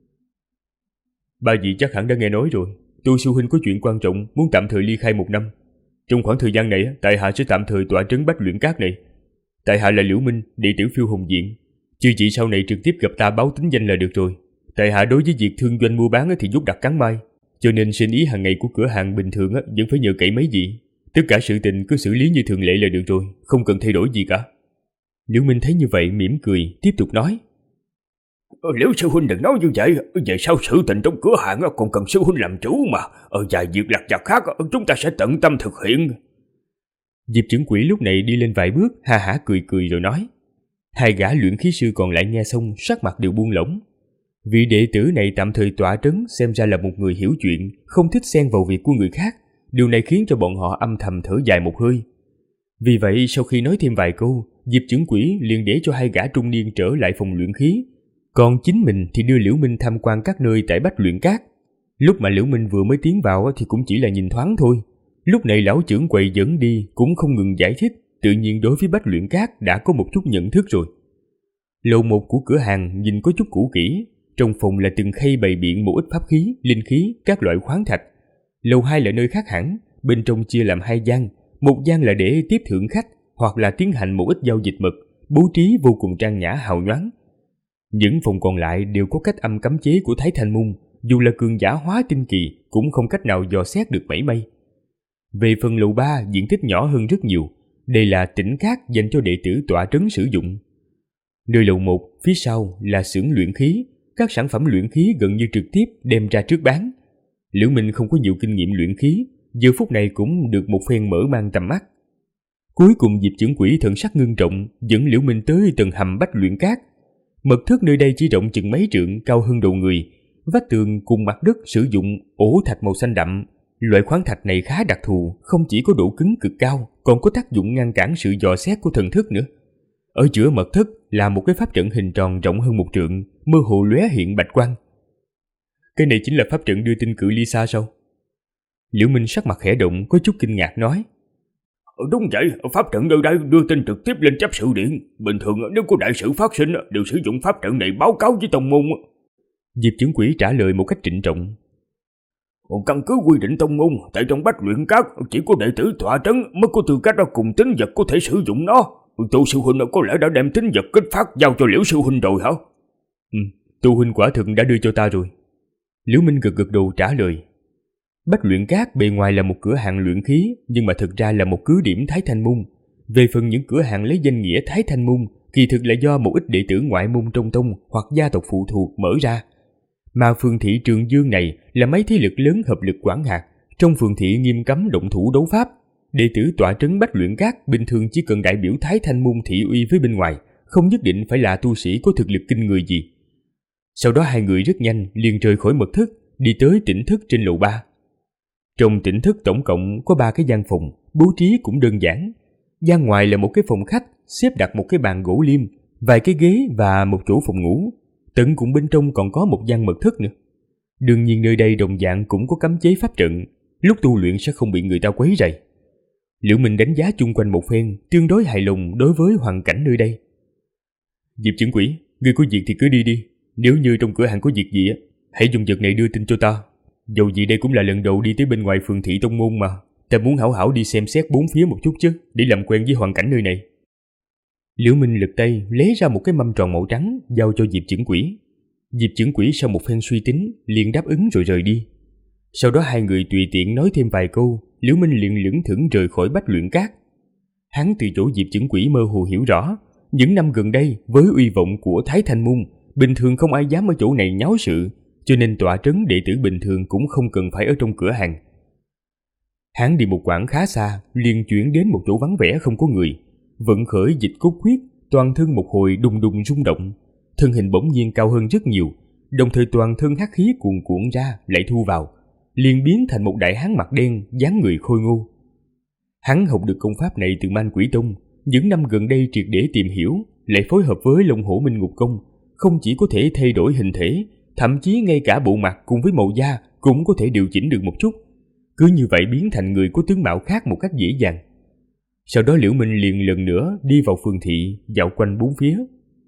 Ba vị chắc hẳn đã nghe nói rồi, tôi sư huynh có chuyện quan trọng muốn tạm thời ly khai 1 năm. Trong khoảng thời gian này, tại hạ sẽ tạm thời tọa trấn Bách Luyện Các này. Tại hạ là Liễu Minh, đệ tử Phiêu Hồng Viện. Chư vị sau này trực tiếp gặp ta báo tính danh là được rồi. Tại hạ đối với việc thương doanh mua bán thì dút đặt cắn mai, cho nên sinh ý hàng ngày của cửa hàng bình thường vẫn phải nhờ cậy mấy vị. Tất cả sự tình cứ xử lý như thường lệ là được rồi, không cần thay đổi gì cả. Liễu Minh thấy như vậy mỉm cười, tiếp tục nói: Liễu sư huynh đừng nói như vậy, về sau sự tình trong cửa hàng còn cần sư huynh làm chủ mà. Vài việc lặt vặt khác chúng ta sẽ tận tâm thực hiện. Diệp Chưởng Quỷ lúc này đi lên vài bước, ha hả cười cười rồi nói. Hai gã luyện khí sư còn lại nghe xong sắc mặt đều buông lỏng. Vị đệ tử này tạm thời tọa trấn xem ra là một người hiểu chuyện, không thích xen vào việc của người khác. Điều này khiến cho bọn họ âm thầm thở dài một hơi. Vì vậy sau khi nói thêm vài câu, Diệp Chưởng Quỷ liền để cho hai gã trung niên trở lại phòng luyện khí, còn chính mình thì đưa Liễu Minh tham quan các nơi tại Bách Luyện Các. Lúc mà Liễu Minh vừa mới tiến vào thì cũng chỉ là nhìn thoáng thôi. Lúc này lão trưởng quầy dẫn đi cũng không ngừng giải thích, tự nhiên đối với Bách Luyện Các đã có một chút nhận thức rồi. Lầu 1 của cửa hàng nhìn có chút cũ kỹ, trong phòng là từng khay bày biện một ít pháp khí, linh khí, các loại khoáng thạch. Lầu 2 là nơi khác hẳn, bên trong chia làm 2 gian, một gian là để tiếp thượng khách hoặc là tiến hành một ít giao dịch mật, bố trí vô cùng trang nhã hào nhoáng. Những phòng còn lại đều có cách âm cấm chế của Thái Thanh Môn, dù là cường giả hóa tinh kỳ cũng không cách nào dò xét được mảy may. Về phần lầu 3 diện tích nhỏ hơn rất nhiều, đây là tĩnh cát dành cho đệ tử tọa trấn sử dụng. Nơi lầu 1 phía sau là xưởng luyện khí, các sản phẩm luyện khí gần như trực tiếp đem ra trước bán. Liễu Minh không có nhiều kinh nghiệm luyện khí, giờ phút này cũng được một phen mở mang tầm mắt. Cuối cùng Diệp Chưởng Quỷ thần sắc ngưng trọng dẫn Liễu Minh tới tầng hầm Bách Luyện Các. Mật thất nơi đây chỉ rộng chừng mấy trượng, cao hơn đầu người, vách tường cùng mặt đất sử dụng ổ thạch màu xanh đậm. Loại khoáng thạch này khá đặc thù, không chỉ có độ cứng cực cao, còn có tác dụng ngăn cản sự dò xét của thần thức nữa. Ở giữa mật thất là một cái pháp trận hình tròn rộng hơn 1 trượng, mơ hồ lóe hiện bạch quang. Cái này chính là pháp trận đưa tin cự ly xa sao? Liễu Minh sắc mặt khẽ động, có chút kinh ngạc nói. Đúng vậy, pháp trận nơi đây đưa tin trực tiếp lên chấp sự điện. Bình thường nếu có đại sự phát sinh đều sử dụng pháp trận này báo cáo với tông môn. Diệp Chưởng Quỷ trả lời một cách trịnh trọng. Căn cứ quy định tông môn, tại trong Bách Luyện Các chỉ có đệ tử tọa trấn mới có tư cách cùng tín vật có thể sử dụng nó. Tô sư huynh có lẽ đã đem tín vật kích phát giao cho Liễu sư huynh rồi hả? Tô huynh quả thực đã đưa cho ta rồi. Liễu Minh gật gật đầu trả lời. Bách Luyện Các bề ngoài là một cửa hàng luyện khí, nhưng mà thực ra là một cứ điểm Thái Thanh Môn. Về phần những cửa hàng lấy danh nghĩa Thái Thanh Môn, kỳ thực là do một ít đệ tử ngoại môn trong tông hoặc gia tộc phụ thuộc mở ra. Mà phường thị Trường Dương này là mấy thế lực lớn hợp lực quản hạt, trong phường thị nghiêm cấm động thủ đấu pháp. Đệ tử tọa trấn Bách Luyện Các bình thường chỉ cần đại biểu Thái Thanh Môn thị uy với bên ngoài, không nhất định phải là tu sĩ có thực lực kinh người gì. Sau đó hai người rất nhanh liền rời khỏi mật thất, đi tới tỉnh thất trên lầu 3. Trong tỉnh thất tổng cộng có 3 cái gian phòng, bố trí cũng đơn giản. Gian ngoài là một cái phòng khách, xếp đặt một cái bàn gỗ liêm, vài cái ghế và một chỗ phòng ngủ. Tận cùng bên trong còn có một gian mật thất nữa. Đương nhiên nơi đây đồng dạng cũng có cấm chế pháp trận, lúc tu luyện sẽ không bị người ta quấy rầy. Liễu Minh đánh giá chung quanh một phen, tương đối hài lòng đối với hoàn cảnh nơi đây. Diệp Chưởng Quỷ, ngươi có việc thì cứ đi đi. Nếu như trong cửa hàng có việc gì hãy dùng vật này đưa tin cho ta. Dầu gì đây cũng là lần đầu đi tới bên ngoài phường thị tông môn mà, ta muốn hảo hảo đi xem xét bốn phía một chút chứ, để làm quen với hoàn cảnh nơi này. Liễu Minh lật tay lấy ra một cái mâm tròn màu trắng giao cho Diệp Chưởng Quỷ. Diệp Chưởng Quỷ sau một phen suy tính liền đáp ứng rồi rời đi. Sau đó hai người tùy tiện nói thêm vài câu, Liễu Minh liền lững thững rời khỏi Bách Luyện Các. Hắn từ chỗ Diệp Chưởng Quỷ mơ hồ hiểu rõ, những năm gần đây với uy vọng của Thái Thanh Môn, bình thường không ai dám ở chỗ này nháo sự, cho nên tọa trấn đệ tử bình thường cũng không cần phải ở trong cửa hàng. Hắn đi một quãng khá xa, liền chuyển đến một chỗ vắng vẻ không có người, vận khởi dịch cốt quyết, toàn thân một hồi đùng đùng rung động, thân hình bỗng nhiên cao hơn rất nhiều, đồng thời toàn thân hắc khí cuồn cuộn ra lại thu vào, liền biến thành một đại hán mặt đen, dáng người khôi ngô. Hắn học được công pháp này từ Man Quỷ Tông, những năm gần đây triệt để tìm hiểu, lại phối hợp với Long Hổ Minh Ngục Công, không chỉ có thể thay đổi hình thể, thậm chí ngay cả bộ mặt cùng với màu da cũng có thể điều chỉnh được một chút. Cứ như vậy biến thành người có tướng mạo khác một cách dễ dàng. Sau đó Liễu Minh liền lần nữa đi vào phường thị, dạo quanh bốn phía.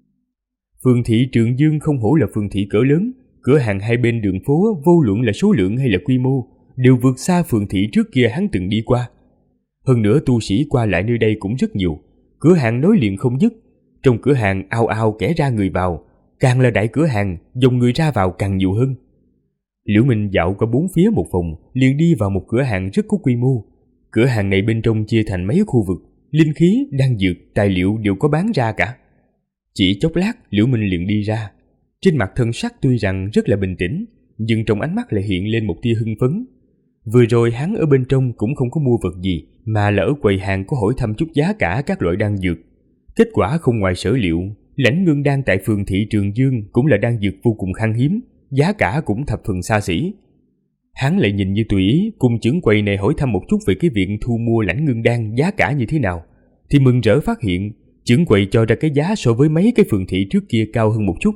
Phường thị Trường Dương không hổ là phường thị cỡ lớn, cửa hàng hai bên đường phố vô luận là số lượng hay là quy mô đều vượt xa phường thị trước kia hắn từng đi qua. Hơn nữa tu sĩ qua lại nơi đây cũng rất nhiều, cửa hàng nối liền không dứt. Trong cửa hàng ao ao kẻ ra người vào, càng là đại cửa hàng, dòng người ra vào càng nhiều hơn. Liễu Minh dạo qua bốn phía một vòng, liền đi vào một cửa hàng rất có quy mô. Cửa hàng này bên trong chia thành mấy khu vực, linh khí, đan dược, tài liệu đều có bán ra cả. Chỉ chốc lát, Liễu Minh liền đi ra. Trên mặt thân sắc tuy rằng rất là bình tĩnh, nhưng trong ánh mắt lại hiện lên một tia hưng phấn. Vừa rồi hắn ở bên trong cũng không có mua vật gì, mà là ở quầy hàng có hỏi thăm chút giá cả các loại đan dược. Kết quả không ngoài sở liệu, lãnh ngưng đan tại phường thị Trường Dương cũng là đan dược vô cùng khan hiếm, giá cả cũng thập phần xa xỉ. Hắn lại nhìn như tùy ý, cùng trưởng quầy này hỏi thăm một chút về cái việc thu mua lãnh ngưng đan giá cả như thế nào, thì mừng rỡ phát hiện trưởng quầy cho ra cái giá so với mấy cái phường thị trước kia cao hơn một chút.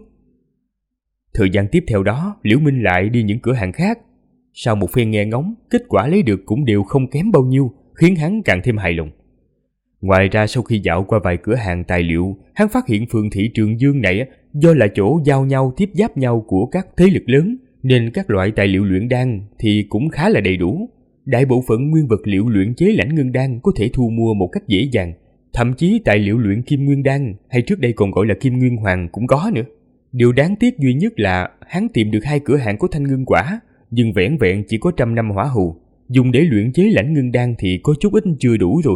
Thời gian tiếp theo đó, Liễu Minh lại đi những cửa hàng khác. Sau một phen nghe ngóng, kết quả lấy được cũng đều không kém bao nhiêu, khiến hắn càng thêm hài lòng. Ngoài ra sau khi dạo qua vài cửa hàng tài liệu, hắn phát hiện phường thị Trường Dương này do là chỗ giao nhau tiếp giáp nhau của các thế lực lớn, nên các loại tài liệu luyện đan thì cũng khá là đầy đủ. Đại bộ phận nguyên vật liệu luyện chế lãnh ngưng đan có thể thu mua một cách dễ dàng, thậm chí tài liệu luyện kim nguyên đan hay trước đây còn gọi là kim nguyên hoàng cũng có nữa. Điều đáng tiếc duy nhất là hắn tìm được 2 cửa hàng có thanh ngưng quả, nhưng vẻn vẹn chỉ có 100 năm hỏa hầu, dùng để luyện chế lãnh ngưng đan thì có chút ít chưa đủ rồi.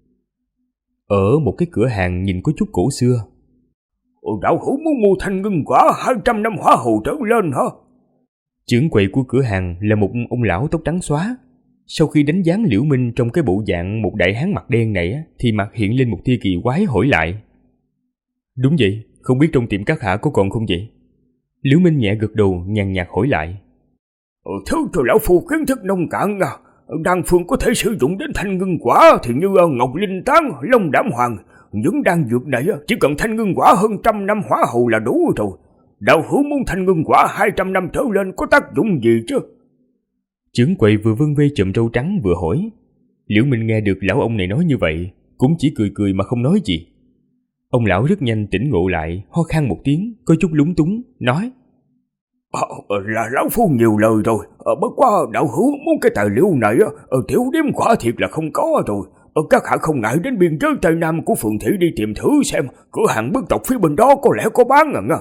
Ở một cái cửa hàng nhìn có chút cổ xưa. Đạo hữu muốn mua thanh ngưng quả 200 năm hỏa hầu trở lên hả? Trưởng quầy của cửa hàng là một ông lão tóc trắng xóa. Sau khi đánh giá Liễu Minh trong cái bộ dạng một đại hán mặt đen này thì mặt hiện lên một tia kỳ quái hỏi lại. Đúng vậy, không biết trong tiệm các hạ có còn không vậy? Liễu Minh nhẹ gật đầu nhàn nhạt hỏi lại. Thứ cho lão phu kiến thức nông cạn à. Đan phương có thể sử dụng đến thanh ngưng quả thì như ngọc linh tán, long đảm hoàng. Những đan dược này chỉ cần thanh ngưng quả hơn 100 năm hỏa hầu là đủ rồi. Đạo hữu muốn thanh ngưng quả 200 năm trở lên có tác dụng gì chứ? Trưởng quầy vừa vân vê chùm râu trắng vừa hỏi. Liễu Minh nghe được lão ông này nói như vậy, cũng chỉ cười cười mà không nói gì. Ông lão rất nhanh tỉnh ngộ lại, ho khan một tiếng, có chút lúng túng, nói. Là lão phu nhiều lời rồi, bất quá đạo hữu muốn cái tài liệu này, tiểu điếm quả thiệt là không có rồi. Các hạ không ngại đến biên giới Tây Nam của phường thị đi tìm thử xem, cửa hàng bức tộc phía bên đó có lẽ có bán à.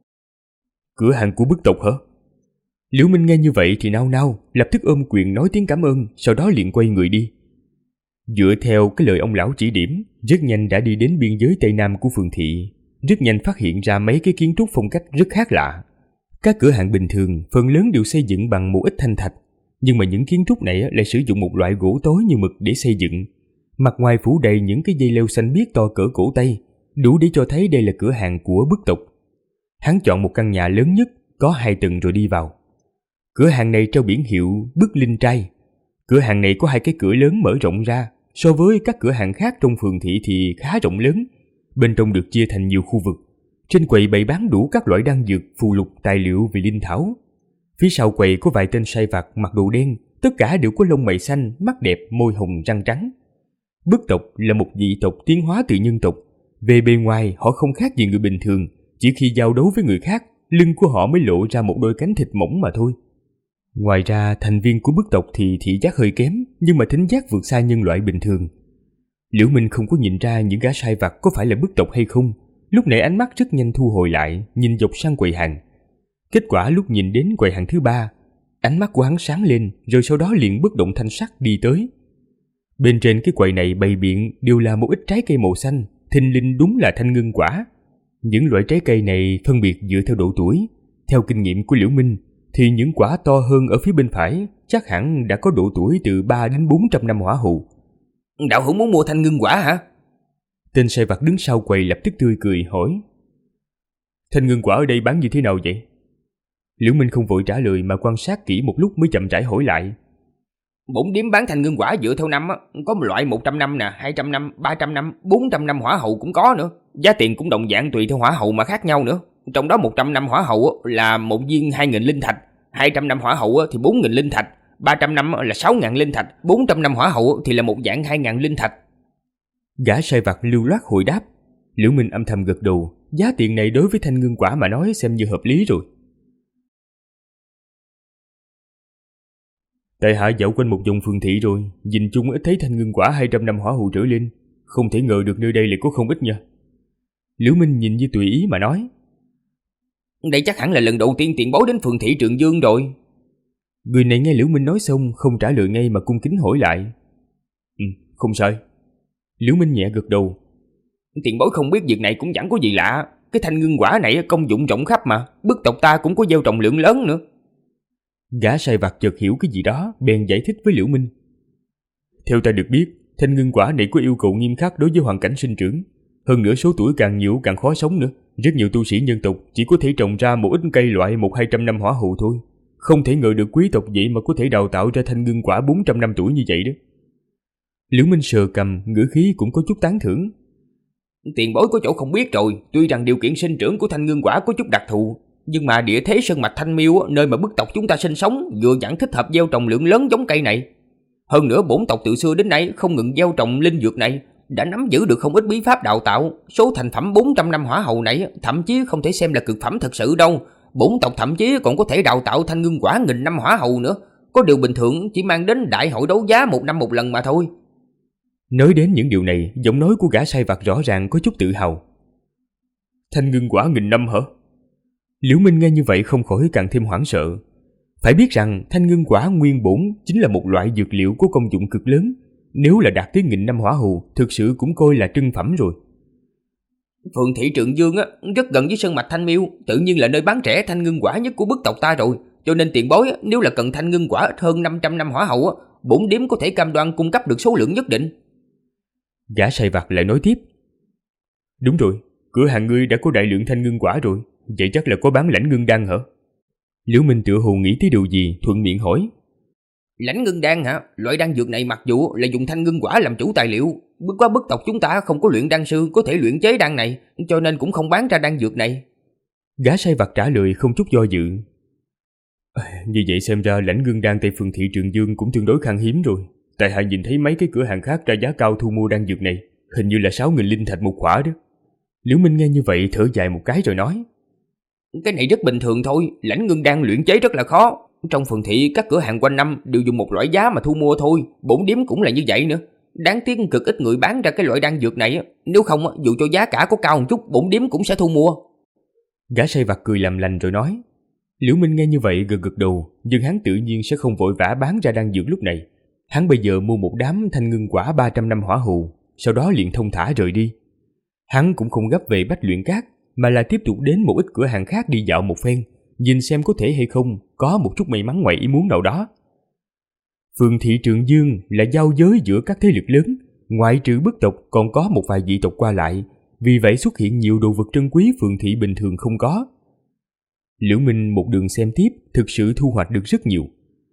Cửa hàng của bức tộc hả? Liễu Minh nghe như vậy thì nao nao, lập tức ôm quyền nói tiếng cảm ơn, sau đó liền quay người đi. Dựa theo cái lời ông lão chỉ điểm, rất nhanh đã đi đến biên giới Tây Nam của phường thị, rất nhanh phát hiện ra mấy cái kiến trúc phong cách rất khác lạ. Các cửa hàng bình thường phần lớn đều xây dựng bằng một ít thanh thạch, nhưng mà những kiến trúc này lại sử dụng một loại gỗ tối như mực để xây dựng. Mặt ngoài phủ đầy những cái dây leo xanh biếc to cỡ cổ tay, đủ để cho thấy đây là cửa hàng của bức tộc. Hắn chọn một căn nhà lớn nhất, có 2 tầng rồi đi vào. Cửa hàng này treo biển hiệu Bức Linh Trai. Cửa hàng này có 2 cái cửa lớn mở rộng ra, so với các cửa hàng khác trong phường thị thì khá rộng lớn. Bên trong được chia thành nhiều khu vực. Trên quầy bày bán đủ các loại đan dược, phù lục, tài liệu về linh thảo. Phía sau quầy có vài tên sai vặt mặc đồ đen, tất cả đều có lông mày xanh, mắt đẹp, môi hồng, răng trắng. Bức tộc là một dị tộc tiến hóa từ nhân tộc. Về bề ngoài họ không khác gì người bình thường, chỉ khi giao đấu với người khác, lưng của họ mới lộ ra một đôi cánh thịt mỏng mà thôi. Ngoài ra, thành viên của bức tộc thì thị giác hơi kém, nhưng mà thính giác vượt xa nhân loại bình thường. Liễu Minh không có nhìn ra những gã sai vặt có phải là bức tộc hay không. Lúc nãy ánh mắt rất nhanh thu hồi lại, nhìn dọc sang quầy hàng. Kết quả lúc nhìn đến quầy hàng thứ 3, ánh mắt của hắn sáng lên, rồi sau đó liền bất động thanh sắc đi tới. Bên trên cái quầy này bày biện đều là một ít trái cây màu xanh, thình lình đúng là thanh ngưng quả. Những loại trái cây này phân biệt dựa theo độ tuổi. Theo kinh nghiệm của Liễu Minh, thì những quả to hơn ở phía bên phải chắc hẳn đã có độ tuổi từ 3 đến 400 năm hỏa hầu. Đạo hữu muốn mua thanh ngưng quả hả? Tên sai vặt đứng sau quầy lập tức tươi cười hỏi. Thanh ngưng quả ở đây bán như thế nào vậy? Liễu Minh không vội trả lời mà quan sát kỹ một lúc mới chậm rãi hỏi lại. Bổn điếm bán thanh ngưng quả dựa theo năm á, có một loại 100 năm nè, 200 năm, 300 năm, 400 năm hỏa hậu cũng có nữa. Giá tiền cũng đồng dạng tùy theo hỏa hậu mà khác nhau nữa. Trong đó 100 năm hỏa hậu á, là một viên 2.000 linh thạch, 200 năm hỏa hậu á, thì 4.000 linh thạch, 300 năm là 6.000 linh thạch, 400 năm hỏa hậu thì là một dạng 2.000 linh thạch. Gã sai vặt lưu loát hồi đáp. Liễu Minh âm thầm gật đầu, giá tiền này đối với thanh ngưng quả mà nói xem như hợp lý rồi. Tại hạ dạo quanh một vòng phường thị rồi, nhìn chung ít thấy thanh ngưng quả 200 năm hỏa hậu trở lên, không thể ngờ được nơi đây lại có không ít nha. Liễu Minh nhìn như tùy ý mà nói. Đây chắc hẳn là lần đầu tiên tiền bối đến phường thị Trường Dương rồi. Người này nghe Liễu Minh nói xong không trả lời ngay mà cung kính hỏi lại. Không sai. Liễu Minh nhẹ gật đầu. Tiền bối không biết việc này cũng chẳng có gì lạ. Cái thanh ngưng quả này công dụng rộng khắp mà, bức tộc ta cũng có gieo trồng lượng lớn nữa. Gã sai vặt chợt hiểu cái gì đó, bèn giải thích với Liễu Minh. Theo ta được biết, thanh ngưng quả này có yêu cầu nghiêm khắc đối với hoàn cảnh sinh trưởng. Hơn nữa số tuổi càng nhiều càng khó sống nữa. Rất nhiều tu sĩ nhân tộc chỉ có thể trồng ra một ít cây loại 100-200 năm hỏa hậu thôi. Không thể ngờ được quý tộc vậy mà có thể đào tạo ra thanh ngưng quả 400 năm tuổi như vậy đó. Liễu Minh sờ cằm, ngữ khí cũng có chút tán thưởng. Tiền bối có chỗ không biết rồi. Tuy rằng điều kiện sinh trưởng của thanh ngưng quả có chút đặc thù, nhưng mà địa thế sơn mạch Thanh Miêu, nơi mà bức tộc chúng ta sinh sống, vừa chẳng thích hợp gieo trồng lượng lớn giống cây này. Hơn nữa bổn tộc từ xưa đến nay không ngừng gieo trồng linh dược này, đã nắm giữ được không ít bí pháp đào tạo. Số thành phẩm 400 năm hỏa hậu này thậm chí không thể xem là cực phẩm thật sự đâu. Bổn tộc thậm chí còn có thể đào tạo thanh ngưng quả 1000 năm hỏa hậu nữa. Có điều bình thường chỉ mang đến đại hội đấu giá 1 năm 1 lần mà thôi. Nói đến những điều này, giọng nói của gã sai vặt rõ ràng có chút tự hào. Thanh ngưng quả 1000 năm hả? Liễu Minh nghe như vậy không khỏi càng thêm hoảng sợ. Phải biết rằng thanh ngưng quả nguyên bổn chính là một loại dược liệu có công dụng cực lớn. Nếu là đạt tới 1000 năm hỏa hậu, thực sự cũng coi là trân phẩm rồi. Phường thị Trường Dương rất gần với sơn mạch Thanh Miêu, tự nhiên là nơi bán rẻ thanh ngưng quả nhất của bức tộc ta rồi. Cho nên tiền bối nếu là cần thanh ngưng quả ít hơn 500 năm hỏa hậu, bổn điếm có thể cam đoan cung cấp được số lượng nhất định. Gã sai vặt lại nói tiếp. Đúng rồi, cửa hàng ngươi đã có đại lượng thanh ngưng quả rồi, vậy chắc là có bán lãnh ngưng đan hả? Liễu Minh tựa hồ nghĩ tới điều gì, thuận miệng hỏi. Lãnh ngưng đan hả? Loại đan dược này mặc dù là dùng thanh ngưng quả làm chủ tài liệu, bất quá bức tộc chúng ta không có luyện đan sư có thể luyện chế đan này, cho nên cũng không bán ra đan dược này. Gã sai vặt trả lời không chút do dự. Như vậy xem ra lãnh ngưng đan tại phường thị Trường Dương cũng tương đối khan hiếm rồi. Tại hạ nhìn thấy mấy cái cửa hàng khác ra giá cao thu mua đan dược này, hình như là 6.000 linh thạch một khỏa đó. Liễu Minh nghe như vậy thở dài một cái rồi nói. Cái này rất bình thường thôi, lãnh ngưng đan luyện chế rất là khó. Trong phường thị các cửa hàng quanh năm đều dùng một loại giá mà thu mua thôi, bổn điếm cũng là như vậy nữa. Đáng tiếc cực ít người bán ra cái loại đan dược này, nếu không dù cho giá cả có cao một chút bổn điếm cũng sẽ thu mua. Gã sai vặt cười làm lành rồi nói. Liễu Minh nghe như vậy gật gật đầu, nhưng hắn tự nhiên sẽ không vội vã bán ra đan dược lúc này. Hắn bây giờ mua một đám thanh ngưng quả 300 năm hỏa hậu, sau đó liền thông thả rời đi. Hắn cũng không gấp về Bách Luyện Cát, mà là tiếp tục đến một ít cửa hàng khác đi dạo một phen, nhìn xem có thể hay không có một chút may mắn ngoài ý muốn nào đó. Phường thị Trường Dương là giao giới giữa các thế lực lớn, ngoại trừ bức tộc còn có một vài dị tộc qua lại, vì vậy xuất hiện nhiều đồ vật trân quý phường thị bình thường không có. Liễu Minh một đường xem tiếp, thực sự thu hoạch được rất nhiều.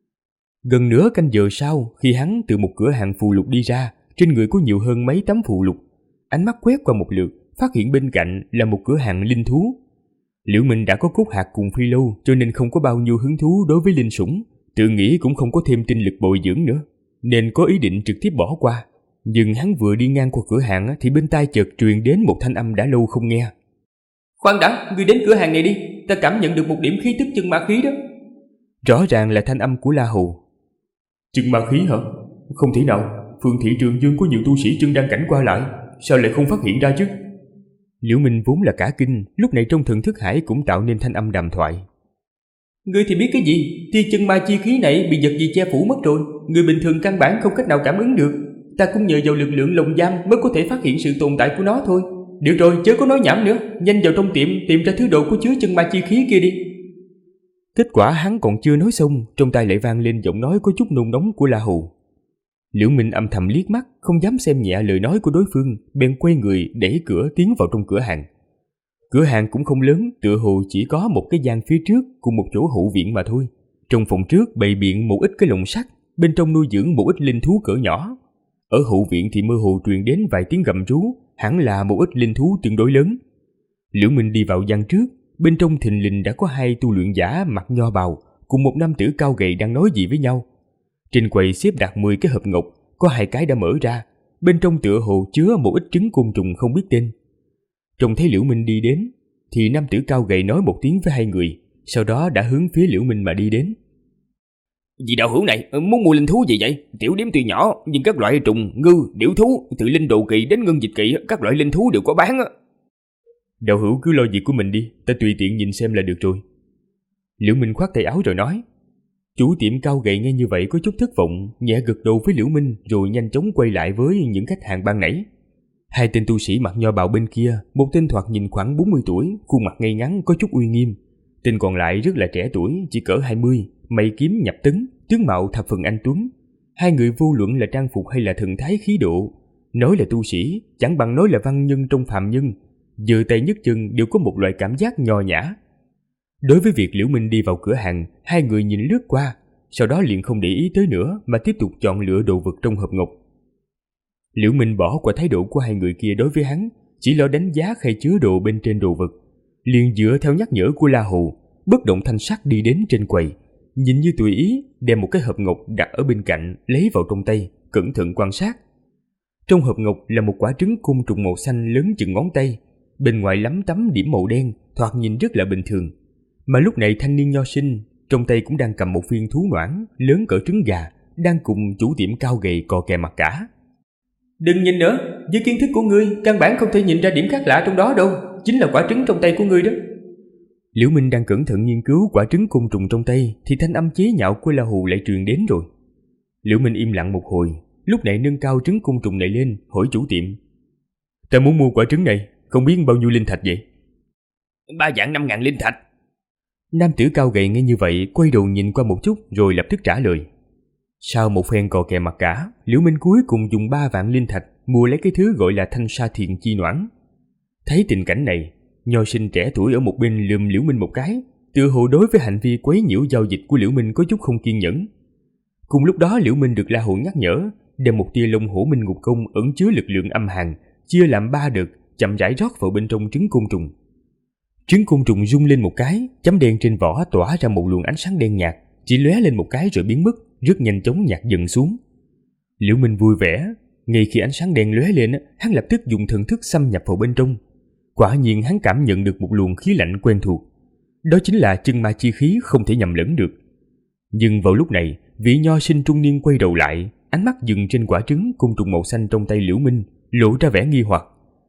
Gần nửa canh giờ sau, khi hắn từ một cửa hàng phù lục đi ra, trên người có nhiều hơn mấy tấm phù lục. Ánh mắt quét qua một lượt, phát hiện bên cạnh là một cửa hàng linh thú. Liễu Minh đã có cốt hạt cùng phi lâu, cho nên không có bao nhiêu hứng thú đối với linh sủng, tự nghĩ cũng không có thêm tinh lực bồi dưỡng nữa, nên có ý định trực tiếp bỏ qua. Nhưng hắn vừa đi ngang qua cửa hàng thì bên tai chợt truyền đến một thanh âm đã lâu không nghe. Khoan đã, ngươi đến cửa hàng này đi, ta cảm nhận được một điểm khí tức chân ma khí đó. Rõ ràng là thanh âm của La Hầu. Chân ma khí hả? Không thể nào, phường thị Trường Dương có nhiều tu sĩ chân đan cảnh qua lại, sao lại không phát hiện ra chứ? Liễu Minh vốn là cả kinh, lúc này trong thần thức hải cũng tạo nên thanh âm đàm thoại. Ngươi thì biết cái gì? Tia chân ma chi khí này bị vật gì che phủ mất rồi, người bình thường căn bản không cách nào cảm ứng được. Ta cũng nhờ vào lực lượng lồng giam mới có thể phát hiện sự tồn tại của nó thôi. Được rồi, chớ có nói nhảm nữa, nhanh vào trong tiệm tìm ra thứ đồ có chứa chân ma chi khí kia đi. Kết quả hắn còn chưa nói xong, trong tai lại vang lên giọng nói có chút nôn nóng của La Hầu. Liễu Minh âm thầm liếc mắt, không dám xem nhẹ lời nói của đối phương, bèn quay người đẩy cửa tiến vào trong cửa hàng. Cửa hàng cũng không lớn, tựa hồ chỉ có một cái gian phía trước cùng một chỗ hậu viện mà thôi. Trong phòng trước bày biện một ít cái lồng sắt, bên trong nuôi dưỡng một ít linh thú cỡ nhỏ. Ở hậu viện thì mơ hồ truyền đến vài tiếng gầm rú, hẳn là một ít linh thú tương đối lớn. Liễu Minh đi vào gian trước, bên trong thình lình đã có 2 tu luyện giả mặc nho bào cùng một nam tử cao gầy đang nói gì với nhau. Trên quầy xếp đặt 10 cái hộp ngọc, có 2 cái đã mở ra, bên trong tựa hồ chứa một ít trứng côn trùng không biết tên. Trông thấy Liễu Minh đi đến, thì nam tử cao gầy nói một tiếng với 2 người, sau đó đã hướng phía Liễu Minh mà đi đến. Vị đạo hữu này muốn mua linh thú gì vậy? Tiểu điếm tuy nhỏ nhưng các loại trùng, ngư, điểu thú, từ linh đồ kỳ đến ngân dịch kỳ, các loại linh thú đều có bán. Đạo hữu cứ lo việc của mình đi, ta tùy tiện nhìn xem là được rồi. Liễu Minh khoát tay áo rồi nói. Chủ tiệm cao gầy nghe như vậy có chút thất vọng, nhẹ gật đầu với Liễu Minh rồi nhanh chóng quay lại với những khách hàng ban nãy. 2 tên tu sĩ mặc nho bào bên kia, một tên thoạt nhìn khoảng 40 tuổi, khuôn mặt ngay ngắn có chút uy nghiêm. Tên còn lại rất là trẻ tuổi, chỉ cỡ 20, mày kiếm nhập tấn, tướng mạo thập phần anh tuấn. 2 người vô luận là trang phục hay là thần thái khí độ, nói là tu sĩ chẳng bằng nói là văn nhân trong phàm nhân, giơ tay nhấc chân đều có một loại cảm giác nho nhã. Đối với việc Liễu Minh đi vào cửa hàng, 2 người nhìn lướt qua, sau đó liền không để ý tới nữa mà tiếp tục chọn lựa đồ vật trong hộp ngọc. Liễu Minh bỏ qua thái độ của 2 người kia đối với hắn, chỉ lo đánh giá khay chứa đồ bên trên đồ vật, liền dựa theo nhắc nhở của La Hồ, bất động thanh sắc đi đến trên quầy, nhìn như tùy ý đem một cái hộp ngọc đặt ở bên cạnh lấy vào trong tay, cẩn thận quan sát. Trong hộp ngọc là một quả trứng côn trùng màu xanh lớn chừng ngón tay, bên ngoài lấm tấm điểm màu đen, thoạt nhìn rất là bình thường. Mà lúc này thanh niên nho sinh trong tay cũng đang cầm một viên thú noãn lớn cỡ trứng gà, đang cùng chủ tiệm cao gầy cò kè mặt cả. Đừng nhìn nữa, với kiến thức của ngươi căn bản không thể nhìn ra điểm khác lạ trong đó đâu, chính là quả trứng trong tay của ngươi đó. Liễu Minh đang cẩn thận nghiên cứu quả trứng côn trùng trong tay thì thanh âm chế nhạo của La Hù lại truyền đến rồi. Liễu Minh im lặng một hồi, lúc này nâng cao trứng côn trùng này lên, hỏi chủ tiệm. Ta muốn mua quả trứng này, không biết bao nhiêu linh thạch vậy? 3 vạn 5.000 linh thạch. Nam tử cao gầy nghe như vậy, quay đầu nhìn qua một chút rồi lập tức trả lời. Sau một phen cò kè mặt cả, Liễu Minh cuối cùng dùng 3 vạn linh thạch mua lấy cái thứ gọi là thanh sa thiền chi noãn. Thấy tình cảnh này, nho sinh trẻ tuổi ở một bên lườm Liễu Minh một cái, tựa hồ đối với hành vi quấy nhiễu giao dịch của Liễu Minh có chút không kiên nhẫn. Cùng lúc đó Liễu Minh được La Hồn nhắc nhở, đem một tia Long Hổ Minh Ngục Công ẩn chứa lực lượng âm hàn, chia làm 3 đợt, chậm rãi rót vào bên trong trứng côn trùng. Trứng côn trùng rung lên một cái, chấm đen trên vỏ tỏa ra một luồng ánh sáng đen nhạt, chỉ lóe lên một cái rồi biến mất, rất nhanh chóng nhạt dần xuống. Liễu Minh vui vẻ, ngay khi ánh sáng đen lóe lên, hắn lập tức dùng thần thức xâm nhập vào bên trong. Quả nhiên hắn cảm nhận được một luồng khí lạnh quen thuộc. Đó chính là chân ma chi khí không thể nhầm lẫn được. Nhưng vào lúc này, vị nho sinh trung niên quay đầu lại, ánh mắt dừng trên quả trứng côn trùng màu xanh trong tay Liễu Minh, lộ ra vẻ nghi hoặc.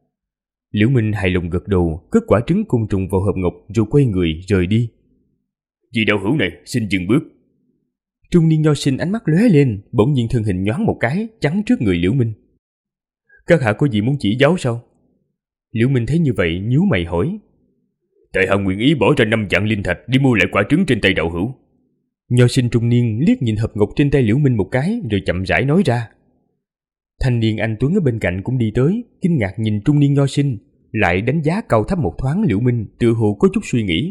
Liễu Minh hài lòng gật đầu, cất quả trứng côn trùng vào hộp ngọc rồi quay người rời đi. Vị đạo hữu này, xin dừng bước. Trung niên nho sinh ánh mắt lóe lên, bỗng nhiên thân hình nhoáng một cái, chắn trước người Liễu Minh. Các hạ có gì muốn chỉ giáo sao? Liễu Minh thấy như vậy, nhíu mày hỏi. Tại hạ nguyện ý bỏ ra 5 vạn linh thạch đi mua lại quả trứng trên tay đạo hữu. Nho sinh trung niên liếc nhìn hộp ngọc trên tay Liễu Minh một cái, rồi chậm rãi nói ra. Thanh niên anh tuấn ở bên cạnh cũng đi tới, kinh ngạc nhìn trung niên nho sinh, lại đánh giá cao thấp một thoáng Liễu Minh, tựa hồ có chút suy nghĩ.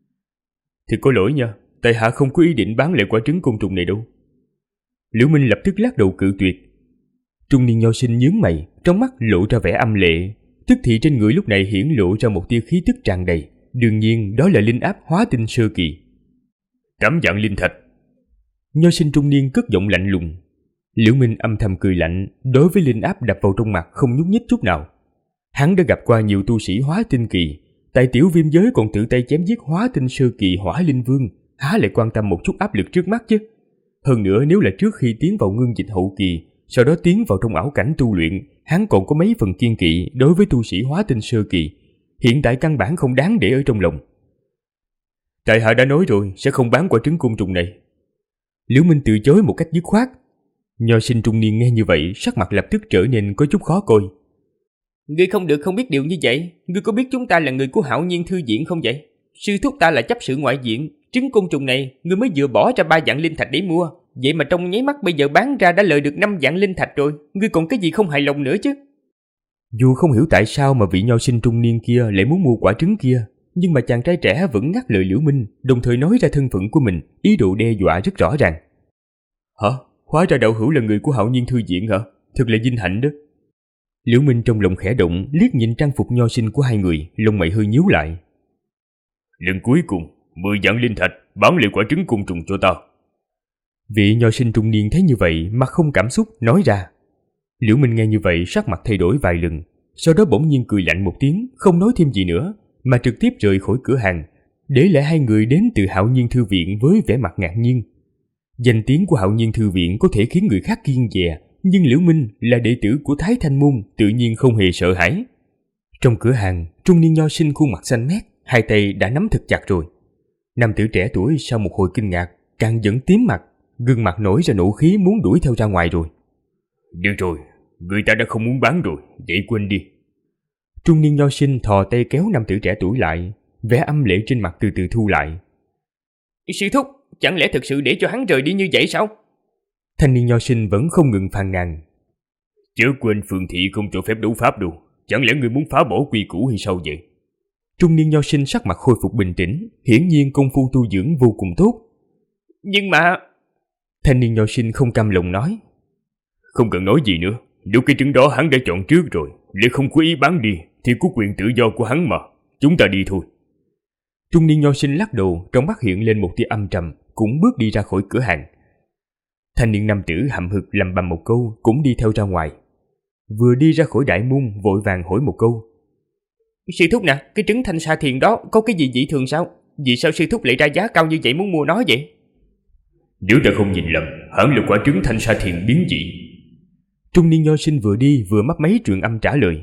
Thì có lỗi nha, tại hạ không có ý định bán lại quả trứng côn trùng này đâu. Liễu Minh lập tức lắc đầu cự tuyệt. Trung niên nho sinh nhướng mày, trong mắt lộ ra vẻ âm lệ, tức thì trên người lúc này hiển lộ ra một tia khí tức tràn đầy, đương nhiên đó là linh áp hóa tinh sơ kỳ. 8 vạn linh thạch. Nho sinh trung niên cất giọng lạnh lùng. Liễu Minh âm thầm cười lạnh, đối với linh áp đập vào trong mặt không nhúc nhích chút nào. Hắn đã gặp qua nhiều tu sĩ hóa tinh kỳ, tại tiểu viêm giới còn tự tay chém giết hóa tinh sơ kỳ hỏa linh vương, há lại quan tâm một chút áp lực trước mắt chứ. Hơn nữa nếu là trước khi tiến vào ngưng dịch hậu kỳ, sau đó tiến vào trong ảo cảnh tu luyện, hắn còn có mấy phần kiên kỵ đối với tu sĩ hóa tinh sơ kỳ, hiện tại căn bản không đáng để ở trong lòng. Tại hạ đã nói rồi, sẽ không bán quả trứng côn trùng này. Liễu Minh từ chối một cách dứt khoát. Nho sinh trung niên nghe như vậy, sắc mặt lập tức trở nên có chút khó coi. Ngươi không được không biết điều như vậy, ngươi có biết chúng ta là người của Hạo Nhiên Thư Viện không vậy? Sư thúc ta là chấp sự ngoại viện, trứng côn trùng này ngươi mới vừa bỏ ra 3 vạn linh thạch để mua, vậy mà trong nháy mắt bây giờ bán ra đã lợi được 5 vạn linh thạch rồi, ngươi còn cái gì không hài lòng nữa chứ? Dù không hiểu tại sao mà vị nho sinh trung niên kia lại muốn mua quả trứng kia, nhưng mà chàng trai trẻ vẫn ngắt lời Liễu Minh, đồng thời nói ra thân phận của mình, ý đồ đe dọa rất rõ ràng. Hả? Hóa ra đạo hữu là người của Hạo Nhiên Thư Viện hả? Thật là vinh hạnh đó. Liễu Minh trong lòng khẽ động, liếc nhìn trang phục nho sinh của hai người, lông mày hơi nhíu lại. Lần cuối cùng, 10 vạn linh thạch bán liệu quả trứng côn trùng cho ta. Vị nho sinh trung niên thấy như vậy mà không cảm xúc nói ra. Liễu Minh nghe như vậy sắc mặt thay đổi vài lần, sau đó bỗng nhiên cười lạnh một tiếng, không nói thêm gì nữa, mà trực tiếp rời khỏi cửa hàng, để lại hai người đến từ Hạo Nhiên Thư Viện với vẻ mặt ngạc nhiên. Danh tiếng của Hạo Nhiên Thư Viện có thể khiến người khác kiêng dè, nhưng Liễu Minh là đệ tử của Thái Thanh Môn, tự nhiên không hề sợ hãi. Trong cửa hàng, trung niên nho sinh khuôn mặt xanh mét, hai tay đã nắm thật chặt rồi. Nam tử trẻ tuổi sau một hồi kinh ngạc, càng vẫn tím mặt, gương mặt nổi ra nộ khí muốn đuổi theo ra ngoài rồi. Được rồi, người ta đã không muốn bán rồi, vậy quên đi. Trung niên nho sinh thò tay kéo nam tử trẻ tuổi lại, vẻ âm lệ trên mặt từ từ thu lại. Sư thúc, chẳng lẽ thực sự để cho hắn rời đi như vậy sao? Thanh niên nho sinh vẫn không ngừng phàn nàn. Chớ quên phường thị không cho phép đấu pháp đâu, chẳng lẽ người muốn phá bỏ quy củ hay sao vậy? Trung niên nho sinh sắc mặt khôi phục bình tĩnh, hiển nhiên công phu tu dưỡng vô cùng tốt. Nhưng mà... Thanh niên nho sinh không cam lòng nói. Không cần nói gì nữa, nếu cái trứng đó hắn đã chọn trước rồi, nếu không có ý bán đi thì có quyền tự do của hắn mà, chúng ta đi thôi. Trung niên nho sinh lắc đầu, trong mắt hiện lên một tia âm trầm, cũng bước đi ra khỏi cửa hàng. Thanh niên nam tử hậm hực lầm bầm một câu, cũng đi theo ra ngoài. Vừa đi ra khỏi đại môn, vội vàng hỏi một câu. Sư thúc nè, cái trứng thanh sa thiền đó có cái gì dị thường sao? Vì sao sư thúc lại ra giá cao như vậy muốn mua nó vậy? Nếu ta không nhìn lầm, hẳn là quả trứng thanh sa thiền biến dị. Trung niên nho sinh vừa đi vừa mấp máy truyền âm trả lời.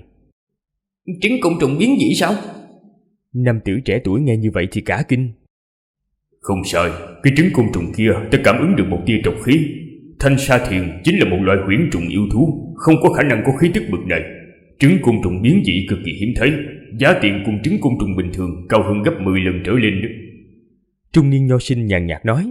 Trứng côn trùng biến dị sao? Nam tử trẻ tuổi nghe như vậy thì cả kinh. Không sai, cái trứng côn trùng kia ta cảm ứng được một tia trọc khí. Thanh sa thiền chính là một loại huyễn trùng yêu thú, không có khả năng có khí tức bực này. Trứng côn trùng biến dị cực kỳ hiếm thấy, giá tiền cùng trứng côn trùng bình thường cao hơn gấp 10 lần trở lên nữa. Trung niên nho sinh nhàn nhạt nói.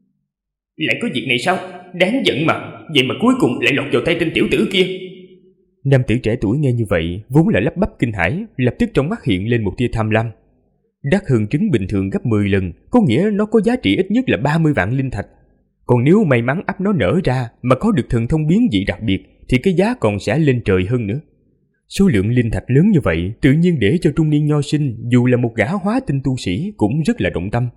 Lại có việc này sao? Đáng giận mà, vậy mà cuối cùng lại lọt vào tay tên tiểu tử kia. Nam tử trẻ tuổi nghe như vậy vốn là lắp bắp kinh hãi, lập tức trong mắt hiện lên một tia tham lam. Đắt hơn trứng bình thường gấp 10 lần, có nghĩa nó có giá trị ít nhất là 30 vạn linh thạch. Còn nếu may mắn ấp nó nở ra mà có được thần thông biến dị đặc biệt thì cái giá còn sẽ lên trời hơn nữa. Số lượng linh thạch lớn như vậy tự nhiên để cho trung niên nho sinh dù là một gã hóa tinh tu sĩ cũng rất là động tâm.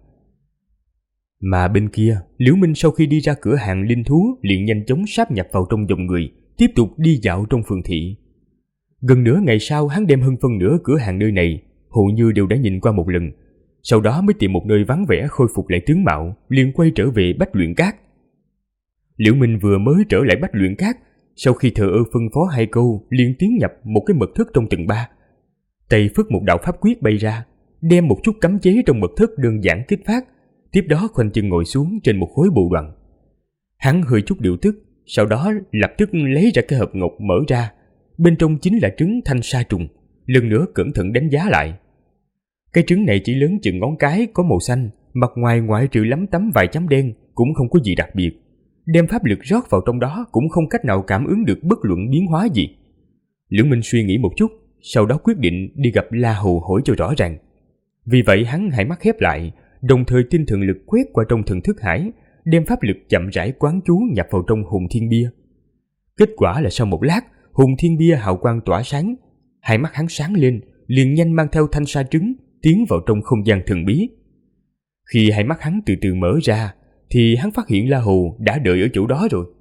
Mà bên kia, Liễu Minh sau khi đi ra cửa hàng linh thú liền nhanh chóng sáp nhập vào trong dòng người, tiếp tục đi dạo trong phường thị. Gần nửa ngày sau, hắn đem hơn phân nửa cửa hàng nơi này hầu như đều đã nhìn qua một lần, sau đó mới tìm một nơi vắng vẻ khôi phục lại tướng mạo, liền quay trở về Bách Luyện Cát. Liễu Minh vừa mới trở lại Bách Luyện Cát, sau khi thờ ơ phân phó hai câu, liền tiến nhập một cái mật thất trong tầng 3. Tay phất một đạo pháp quyết bay ra, đem một chút cấm chế trong mật thất đơn giản kích phát, tiếp đó khoanh chân ngồi xuống trên một khối bồ đoàn. Hắn hơi chút điều tức, sau đó lập tức lấy ra cái hộp ngọc mở ra, bên trong chính là trứng thanh sa trùng, lần nữa cẩn thận đánh giá lại. Cái trứng này chỉ lớn chừng ngón cái, có màu xanh, mặt ngoài ngoại trừ lấm tấm vài chấm đen cũng không có gì đặc biệt. Đem pháp lực rót vào trong đó cũng không cách nào cảm ứng được bất luận biến hóa gì. Liễu Minh suy nghĩ một chút, sau đó quyết định đi gặp La Hầu hỏi cho rõ ràng. Vì vậy hắn hai mắt khép lại, đồng thời tinh thần lực quét qua trong thần thức hải, đem pháp lực chậm rãi quán chú nhập vào trong hồn thiên bia. Kết quả là sau một lát, hồn thiên bia hào quang tỏa sáng, hai mắt hắn sáng lên, liền nhanh mang theo thanh sa trứng tiến vào trong không gian thần bí. Khi hai mắt hắn từ từ mở ra, thì hắn phát hiện La Hầu đã đợi ở chỗ đó rồi.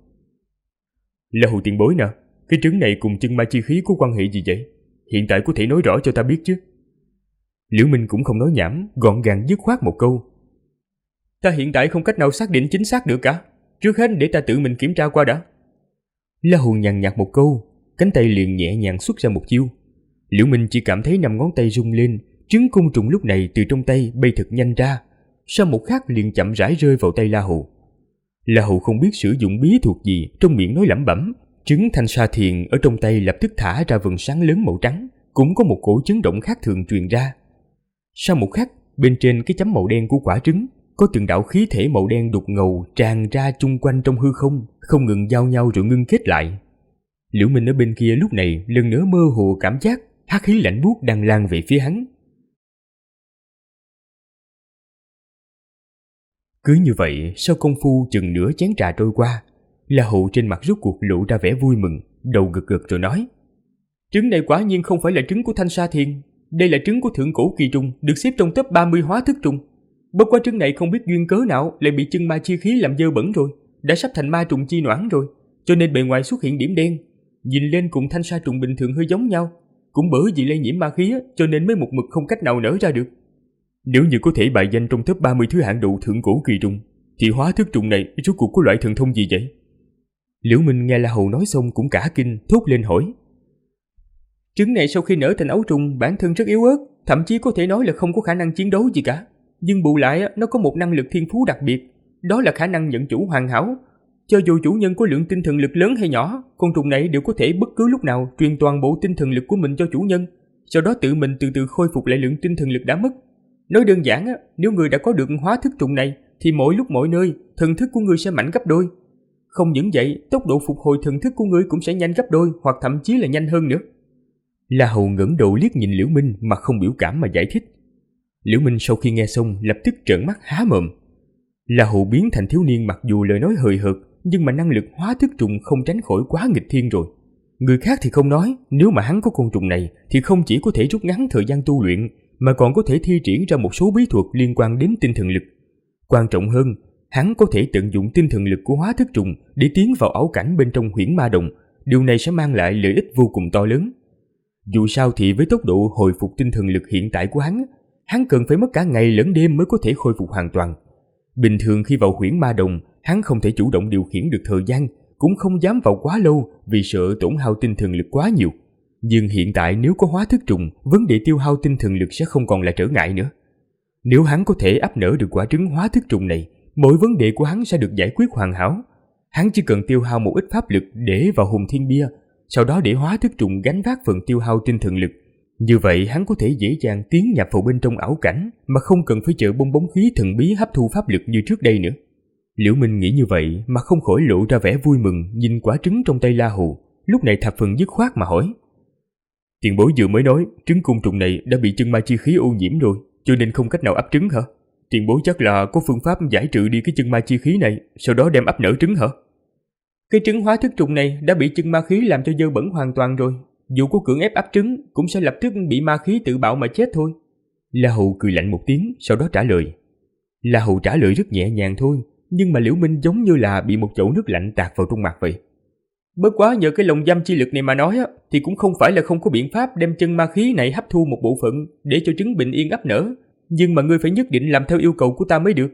La Hầu tiền bối nè, cái trứng này cùng chân ma chi khí có quan hệ gì vậy? Hiện tại có thể nói rõ cho ta biết chứ? Liễu Minh cũng không nói nhảm, gọn gàng dứt khoát một câu. Ta hiện tại không cách nào xác định chính xác được cả, trước hết để ta tự mình kiểm tra qua đã. La Hầu nhàn nhạt một câu, cánh tay liền nhẹ nhàng xuất ra một chiêu. Liễu Minh chỉ cảm thấy 5 ngón tay rung lên, trứng côn trùng lúc này từ trong tay bay thật nhanh ra, sau một khắc liền chậm rãi rơi vào tay La Hầu. La Hầu không biết sử dụng bí thuật gì, trong miệng nói lẩm bẩm, trứng thanh sa thiền ở trong tay lập tức thả ra vầng sáng lớn màu trắng, cũng có một cổ chấn động khác thường truyền ra. Sau một khắc, bên trên cái chấm màu đen của quả trứng, có từng đạo khí thể màu đen đục ngầu tràn ra chung quanh trong hư không, không ngừng giao nhau rồi ngưng kết lại. Liễu Minh ở bên kia lúc này lần nữa mơ hồ cảm giác hắc khí lạnh buốt đang lan về phía hắn. Cứ như vậy, sau công phu chừng nửa chén trà trôi qua, La Hầu trên mặt rốt cuộc lộ ra vẻ vui mừng, đầu gật gật rồi nói: Trứng này quả nhiên không phải là trứng của Thanh Sa Thiền, đây là trứng của thượng cổ kỳ trùng, được xếp trong top 30 hóa thức trùng. Bất quá trứng này không biết duyên cớ nào lại bị chân ma chi khí làm dơ bẩn rồi, đã sắp thành ma trùng chi noãn rồi, cho nên bề ngoài xuất hiện điểm đen, nhìn lên cùng Thanh Sa trùng bình thường hơi giống nhau. Cũng bởi vì lây nhiễm ma khí cho nên mới một mực không cách nào nở ra được. Nếu như có thể bài danh trong top 30 thứ hạng độ thượng cổ kỳ trùng, thì hóa thức trùng này rốt cuộc có loại thần thông gì vậy? Liễu Minh nghe La Hầu nói xong cũng cả kinh, thốt lên hỏi: Trứng này sau khi nở thành ấu trùng bản thân rất yếu ớt, thậm chí có thể nói là không có khả năng chiến đấu gì cả. Nhưng bù lại nó có một năng lực thiên phú đặc biệt, đó là khả năng nhận chủ hoàn hảo. Cho dù chủ nhân có lượng tinh thần lực lớn hay nhỏ, con trùng này đều có thể bất cứ lúc nào truyền toàn bộ tinh thần lực của mình cho chủ nhân, sau đó tự mình từ từ khôi phục lại lượng tinh thần lực đã mất. Nói đơn giản nếu người đã có được hóa thức trùng này thì mỗi lúc mỗi nơi thần thức của người sẽ mạnh gấp đôi. Không những vậy, tốc độ phục hồi thần thức của người cũng sẽ nhanh gấp đôi, hoặc thậm chí là nhanh hơn nữa. La Hầu ngẩng đầu liếc nhìn Liễu Minh mà không biểu cảm mà giải thích. Liễu Minh sau khi nghe xong lập tức trợn mắt há mồm. La Hầu biến thành thiếu niên mặc dù lời nói hời hợt, nhưng mà năng lực hóa thức trùng không tránh khỏi quá nghịch thiên rồi. Người khác thì không nói, nếu mà hắn có con trùng này thì không chỉ có thể rút ngắn thời gian tu luyện, mà còn có thể thi triển ra một số bí thuật liên quan đến tinh thần lực. Quan trọng hơn, hắn có thể tận dụng tinh thần lực của hóa thức trùng để tiến vào ảo cảnh bên trong huyễn ma đồng. Điều này sẽ mang lại lợi ích vô cùng to lớn. Dù sao thì với tốc độ hồi phục tinh thần lực hiện tại của hắn cần phải mất cả ngày lẫn đêm mới có thể khôi phục hoàn toàn. Bình thường khi vào huyễn ma đồng, hắn không thể chủ động điều khiển được thời gian, cũng không dám vào quá lâu vì sợ tổn hao tinh thần lực quá nhiều. Nhưng hiện tại nếu có hóa thức trùng, vấn đề tiêu hao tinh thần lực sẽ không còn là trở ngại nữa. Nếu hắn có thể ấp nở được quả trứng hóa thức trùng này, mọi vấn đề của hắn sẽ được giải quyết hoàn hảo. Hắn chỉ cần tiêu hao một ít pháp lực để vào hồn thiên bia, sau đó để hóa thức trùng gánh vác phần tiêu hao tinh thần lực. Như vậy hắn có thể dễ dàng tiến nhập vào bên trong ảo cảnh mà không cần phải chờ bong bóng khí thần bí hấp thu pháp lực như trước đây nữa. Liễu Minh nghĩ như vậy mà không khỏi lộ ra vẻ vui mừng nhìn quả trứng trong tay La Hầu, lúc này thập phần dứt khoát mà hỏi: Tiền bối vừa mới nói trứng côn trùng này đã bị chân ma chi khí ô nhiễm rồi, cho nên không cách nào ấp trứng hả? Tiền bối chắc là có phương pháp giải trừ đi cái chân ma chi khí này, sau đó đem ấp nở trứng hả? Cái trứng hóa thức trùng này đã bị chân ma khí làm cho dơ bẩn hoàn toàn rồi, dù có cưỡng ép ấp trứng cũng sẽ lập tức bị ma khí tự bạo mà chết thôi. La Hầu cười lạnh một tiếng, sau đó trả lời. La Hầu trả lời rất nhẹ nhàng thôi, nhưng mà Liễu Minh giống như là bị một chậu nước lạnh tạt vào trong mặt vậy. Bất quá nhờ cái lồng giam chi lực này mà nói thì cũng không phải là không có biện pháp đem chân ma khí này hấp thu một bộ phận để cho trứng bình yên ấp nở, nhưng mà ngươi phải nhất định làm theo yêu cầu của ta mới được.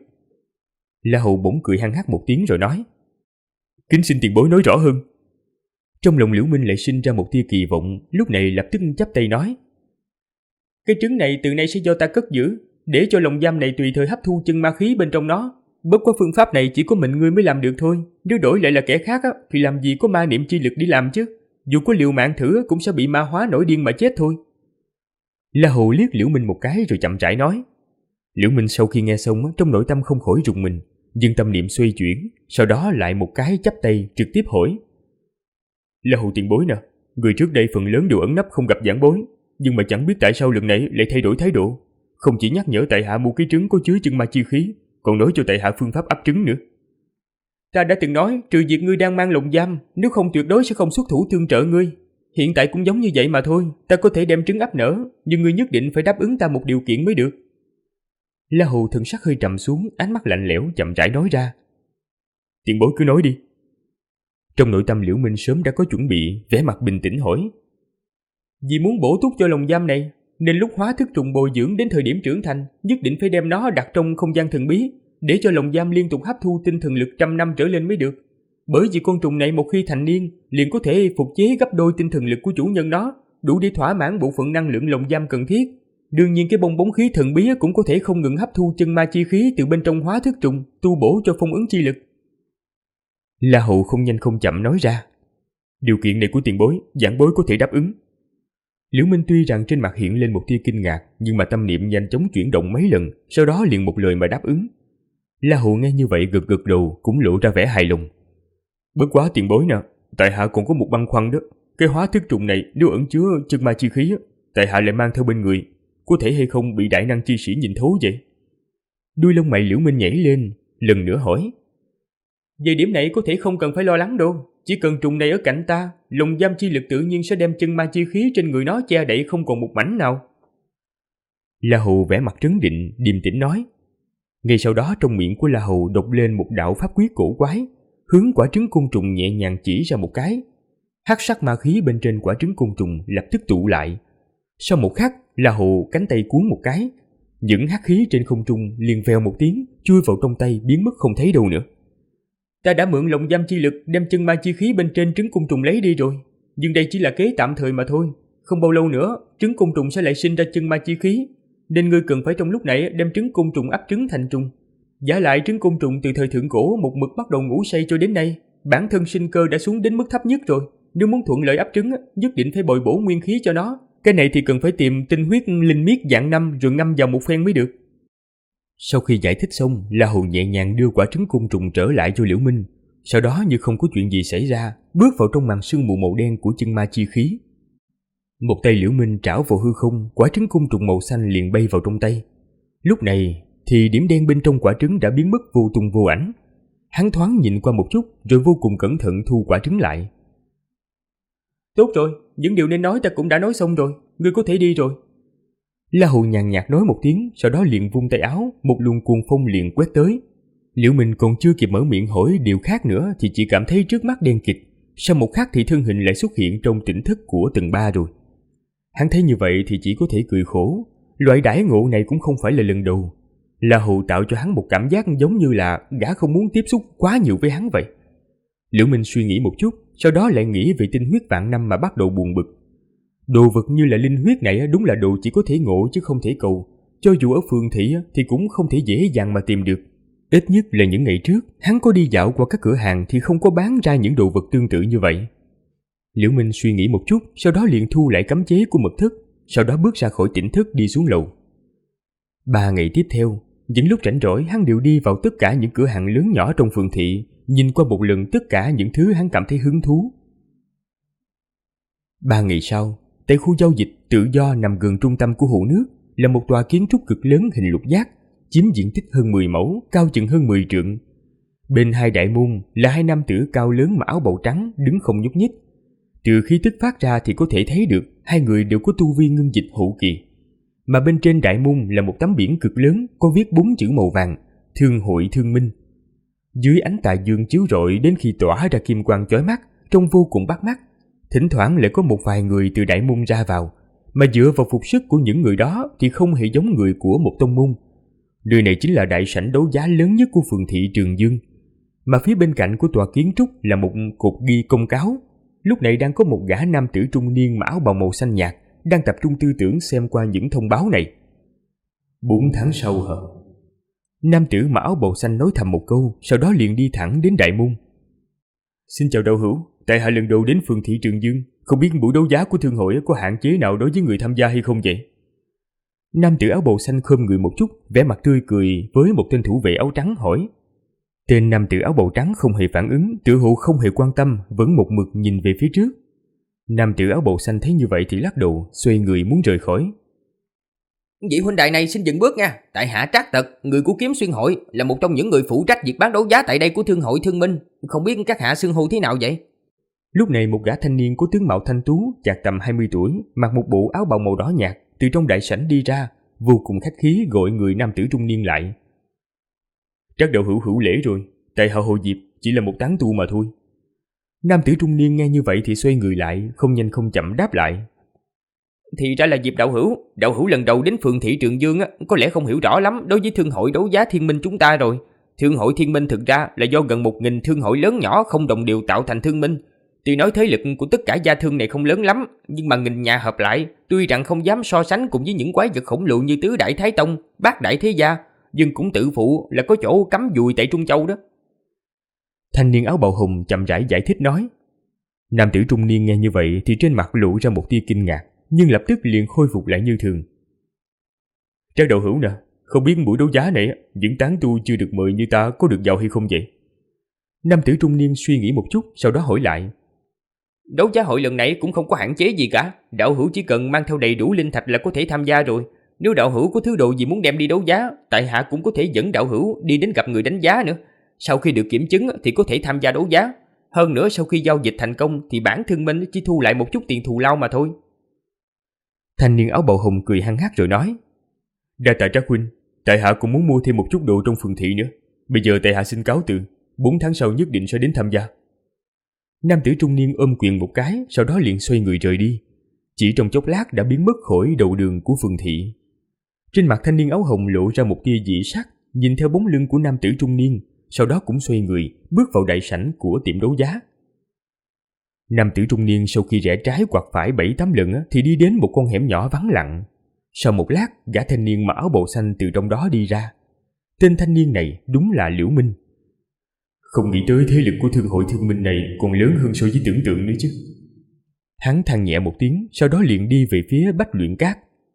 La Hầu bỗng cười hăng hắc một tiếng rồi nói: Kính xin tiền bối nói rõ hơn. Trong lòng Liễu Minh lại sinh ra một tia kỳ vọng, lúc này lập tức chắp tay nói: Cái trứng này từ nay sẽ do ta cất giữ, để cho lồng giam này tùy thời hấp thu chân ma khí bên trong nó. Bất quá phương pháp này chỉ có mình ngươi mới làm được thôi, nếu đổi lại là kẻ khác thì làm gì có ma niệm chi lực đi làm chứ, dù có liều mạng thử cũng sẽ bị ma hóa nổi điên mà chết thôi. La Hầu liếc Liễu Minh một cái rồi chậm rãi nói. Liễu Minh sau khi nghe xong trong nội tâm không khỏi rùng mình, nhưng tâm niệm xoay chuyển, sau đó lại một cái chắp tay trực tiếp hỏi: La Hầu tiền bối nè, người trước đây phần lớn đều ẩn nấp không gặp giảng bối, nhưng mà chẳng biết tại sao lần này lại thay đổi thái độ, không chỉ nhắc nhở tại hạ mua cái trứng có chứa chân ma chi khí, còn nói cho tại hạ phương pháp ấp trứng nữa. Ta đã từng nói trừ việc ngươi đang mang lồng giam, nếu không tuyệt đối sẽ không xuất thủ tương trợ ngươi. Hiện tại cũng giống như vậy mà thôi, ta có thể đem trứng ấp nở, nhưng ngươi nhất định phải đáp ứng ta một điều kiện mới được. La Hầu thần sắc hơi trầm xuống, ánh mắt lạnh lẽo chậm rãi nói ra. Tiền bối cứ nói đi. Trong nội tâm Liễu Minh sớm đã có chuẩn bị, vẻ mặt bình tĩnh hỏi. Vì muốn bổ túc cho lồng giam này, nên lúc hóa thức trùng bồi dưỡng đến thời điểm trưởng thành, nhất định phải đem nó đặt trong không gian thần bí, để cho lồng giam liên tục hấp thu tinh thần lực 100 năm trở lên mới được. Bởi vì con trùng này một khi thành niên, liền có thể phục chế gấp đôi tinh thần lực của chủ nhân nó, đủ để thỏa mãn bộ phận năng lượng lồng giam cần thiết. Đương nhiên cái bong bóng khí thần bí cũng có thể không ngừng hấp thu chân ma chi khí từ bên trong hóa thức trùng, tu bổ cho phong ấn chi lực. La Hầu không nhanh không chậm nói ra. Điều kiện này của tiền bối, giảng bối có thể đáp ứng. Liễu Minh tuy rằng trên mặt hiện lên một tia kinh ngạc, nhưng mà tâm niệm nhanh chóng chuyển động mấy lần, sau đó liền một lời mà đáp ứng. La Hầu nghe như vậy gật gật đầu, cũng lộ ra vẻ hài lòng. Bất quá tiền bối nè, tại hạ còn có một băn khoăn đó. Cái hóa thức trùng này nếu ẩn chứa chân ma chi khí, tại hạ lại mang theo bên người, có thể hay không bị đại năng chi sĩ nhìn thấu vậy? Đuôi lông mày Liễu Minh nhảy lên, lần nữa hỏi. Về điểm này có thể không cần phải lo lắng đâu. Chỉ cần trùng này ở cạnh ta, lồng giam chi lực tự nhiên sẽ đem chân ma chi khí trên người nó che đậy không còn một mảnh nào. La Hầu vẻ mặt trấn định, điềm tĩnh nói. Ngay sau đó trong miệng của La Hầu đột lên một đạo pháp quyết cổ quái, hướng quả trứng côn trùng nhẹ nhàng chỉ ra một cái. Hắc sắc ma khí bên trên quả trứng côn trùng lập tức tụ lại. Sau một khắc, La Hầu cánh tay cuốn một cái, những hắc khí trên không trung liền vèo một tiếng chui vào trong tay biến mất không thấy đâu nữa. Ta đã mượn lồng giam chi lực đem chân ma chi khí bên trên trứng côn trùng lấy đi rồi, nhưng đây chỉ là kế tạm thời mà thôi. Không bao lâu nữa, trứng côn trùng sẽ lại sinh ra chân ma chi khí, nên ngươi cần phải trong lúc này đem trứng côn trùng ấp trứng thành trùng. Giả lại trứng côn trùng từ thời thượng cổ một mực bắt đầu ngủ say cho đến nay, bản thân sinh cơ đã xuống đến mức thấp nhất rồi. Nếu muốn thuận lợi ấp trứng, nhất định phải bồi bổ nguyên khí cho nó. Cái này thì cần phải tìm tinh huyết linh miết dạng 5 rồi ngâm vào một phen mới được. Sau khi giải thích xong, La Hầu nhẹ nhàng đưa quả trứng côn trùng trở lại cho Liễu Minh. Sau đó như không có chuyện gì xảy ra, bước vào trong màn sương mù màu đen của chân ma chi khí. Một tay Liễu Minh trảo vào hư không, quả trứng côn trùng màu xanh liền bay vào trong tay. Lúc này thì điểm đen bên trong quả trứng đã biến mất vô tung vô ảnh. Hắn thoáng nhìn qua một chút rồi vô cùng cẩn thận thu quả trứng lại. Tốt rồi, những điều nên nói ta cũng đã nói xong rồi, ngươi có thể đi rồi. La Hầu nhàn nhạt nói một tiếng, sau đó liền vung tay áo, một luồng cuồng phong liền quét tới. Liễu Minh còn chưa kịp mở miệng hỏi điều khác nữa thì chỉ cảm thấy trước mắt đen kịt. Sau một khắc thì thân hình lại xuất hiện trong tỉnh thức của tầng 3 rồi. Hắn thấy như vậy thì chỉ có thể cười khổ. Loại đãi ngộ này cũng không phải là lần đầu. La Hầu tạo cho hắn một cảm giác giống như là gã không muốn tiếp xúc quá nhiều với hắn vậy. Liễu Minh suy nghĩ một chút, sau đó lại nghĩ về tinh huyết vạn năm mà bắt đầu buồn bực. Đồ vật như là linh huyết này đúng là đồ chỉ có thể ngộ chứ không thể cầu. Cho dù ở phường thị thì cũng không thể dễ dàng mà tìm được. Ít nhất là những ngày trước, hắn có đi dạo qua các cửa hàng thì không có bán ra những đồ vật tương tự như vậy. Liễu Minh suy nghĩ một chút, sau đó liền thu lại cấm chế của mật thất, sau đó bước ra khỏi tỉnh thức đi xuống lầu. 3 ngày tiếp theo, những lúc rảnh rỗi hắn đều đi vào tất cả những cửa hàng lớn nhỏ trong phường thị, nhìn qua một lần tất cả những thứ hắn cảm thấy hứng thú. 3 ngày sau, tại khu giao dịch tự do nằm gần trung tâm của hồ nước là một tòa kiến trúc cực lớn hình lục giác, chiếm diện tích hơn 10 mẫu, cao chừng hơn 10 trượng. Bên hai đại môn là 2 nam tử cao lớn mặc áo bào trắng đứng không nhúc nhích. Từ khí tức phát ra thì có thể thấy được hai người đều có tu vi ngưng dịch hậu kỳ. Mà bên trên đại môn là một tấm biển cực lớn có viết 4 chữ màu vàng: Thương hội Thương Minh. Dưới ánh tà dương chiếu rọi đến khi tỏa ra kim quang chói mắt, trông vô cùng bắt mắt. Thỉnh thoảng lại có một vài người từ đại môn ra vào, mà dựa vào phục sức của những người đó thì không hề giống người của một tông môn. Nơi này chính là đại sảnh đấu giá lớn nhất của phường thị Trường Dương. Mà phía bên cạnh của tòa kiến trúc là một cột ghi công cáo. Lúc này đang có một gã nam tử trung niên mặc áo bào màu xanh nhạt đang tập trung tư tưởng xem qua những thông báo này. 4 tháng sau hả? Nam tử mặc áo bào xanh nói thầm một câu, sau đó liền đi thẳng đến đại môn. Xin chào đạo hữu, tại hạ lần đầu đến phường thị Trường Dương, không biết buổi đấu giá của thương hội có hạn chế nào đối với người tham gia hay không vậy? Nam tử áo bào xanh khom người một chút, vẻ mặt tươi cười với một tên thủ vệ áo trắng hỏi. Tên nam tử áo bào trắng không hề phản ứng, tựa hồ không hề quan tâm, vẫn một mực nhìn về phía trước. Nam tử áo bào xanh thấy như vậy thì lắc đầu, xoay người muốn rời khỏi. Vị huynh đài này xin dừng bước nha. Tại hạ Trác Tật, người của Kiếm Xuyên hội, là một trong những người phụ trách việc bán đấu giá tại đây của Thương hội Thương Minh. Không biết các hạ xưng hô thế nào vậy? Lúc này một gã thanh niên có tướng mạo thanh tú, chạc tầm 20 tuổi, mặc một bộ áo bào màu đỏ nhạt, từ trong đại sảnh đi ra, vô cùng khách khí gọi người nam tử trung niên lại. Trác đạo hữu hữu lễ rồi, tại hạ Hồ Diệp, chỉ là một tán tu mà thôi. Nam tử trung niên nghe như vậy thì xoay người lại, không nhanh không chậm đáp lại. Thì ra là Diệp đạo hữu lần đầu đến phường thị Trường Dương có lẽ không hiểu rõ lắm đối với thương hội đấu giá Thiên Minh chúng ta rồi. Thương hội Thiên Minh thực ra là do gần 1000 thương hội lớn nhỏ không đồng đều tạo thành thương minh. Tuy nói thế lực của tất cả gia thương này không lớn lắm, nhưng mà nghìn nhà hợp lại, tuy rằng không dám so sánh cùng với những quái vật khổng lồ như Tứ Đại Thái Tông, Bát Đại Thế Gia, nhưng cũng tự phụ là có chỗ cắm dùi tại Trung Châu đó. Thanh niên áo bào hồng chậm rãi giải thích nói. Nam tử trung niên nghe như vậy thì trên mặt lộ ra một tia kinh ngạc, nhưng lập tức liền khôi phục lại như thường. Trác đạo hữu nè, không biết buổi đấu giá này những tán tu chưa được mời như ta có được vào hay không vậy? Nam tử trung niên suy nghĩ một chút, sau đó hỏi lại. Đấu giá hội lần này cũng không có hạn chế gì cả, đạo hữu chỉ cần mang theo đầy đủ linh thạch là có thể tham gia rồi. Nếu đạo hữu có thứ đồ gì muốn đem đi đấu giá, tại hạ cũng có thể dẫn đạo hữu đi đến gặp người đánh giá nữa. Sau khi được kiểm chứng thì có thể tham gia đấu giá. Hơn nữa sau khi giao dịch thành công thì bản thân mình chỉ thu lại một chút tiền thù lao mà thôi. Thanh niên áo bào hồng cười hăng hắc rồi nói: Đa tạ Trác huynh, tại hạ cũng muốn mua thêm một chút đồ trong phường thị nữa. Bây giờ tại hạ xin cáo từ, 4 tháng sau nhất định sẽ đến tham gia. Nam tử trung niên ôm quyền một cái, sau đó liền xoay người rời đi. Chỉ trong chốc lát đã biến mất khỏi đầu đường của phường thị. Trên mặt thanh niên áo hồng lộ ra một tia dị sắc, nhìn theo bóng lưng của nam tử trung niên, sau đó cũng xoay người, bước vào đại sảnh của tiệm đấu giá. Nam tử trung niên sau khi rẽ trái quặt phải 7-8 lần thì đi đến một con hẻm nhỏ vắng lặng. Sau một lát, gã thanh niên mặc áo bào xanh từ trong đó đi ra. Tên thanh niên này đúng là Liễu Minh. Không nghĩ tới thế lực của thương hội thương minh này còn lớn hơn so với tưởng tượng nữa chứ. Hắn than nhẹ một tiếng, sau đó liền đi về phía Bách Luyện Cát.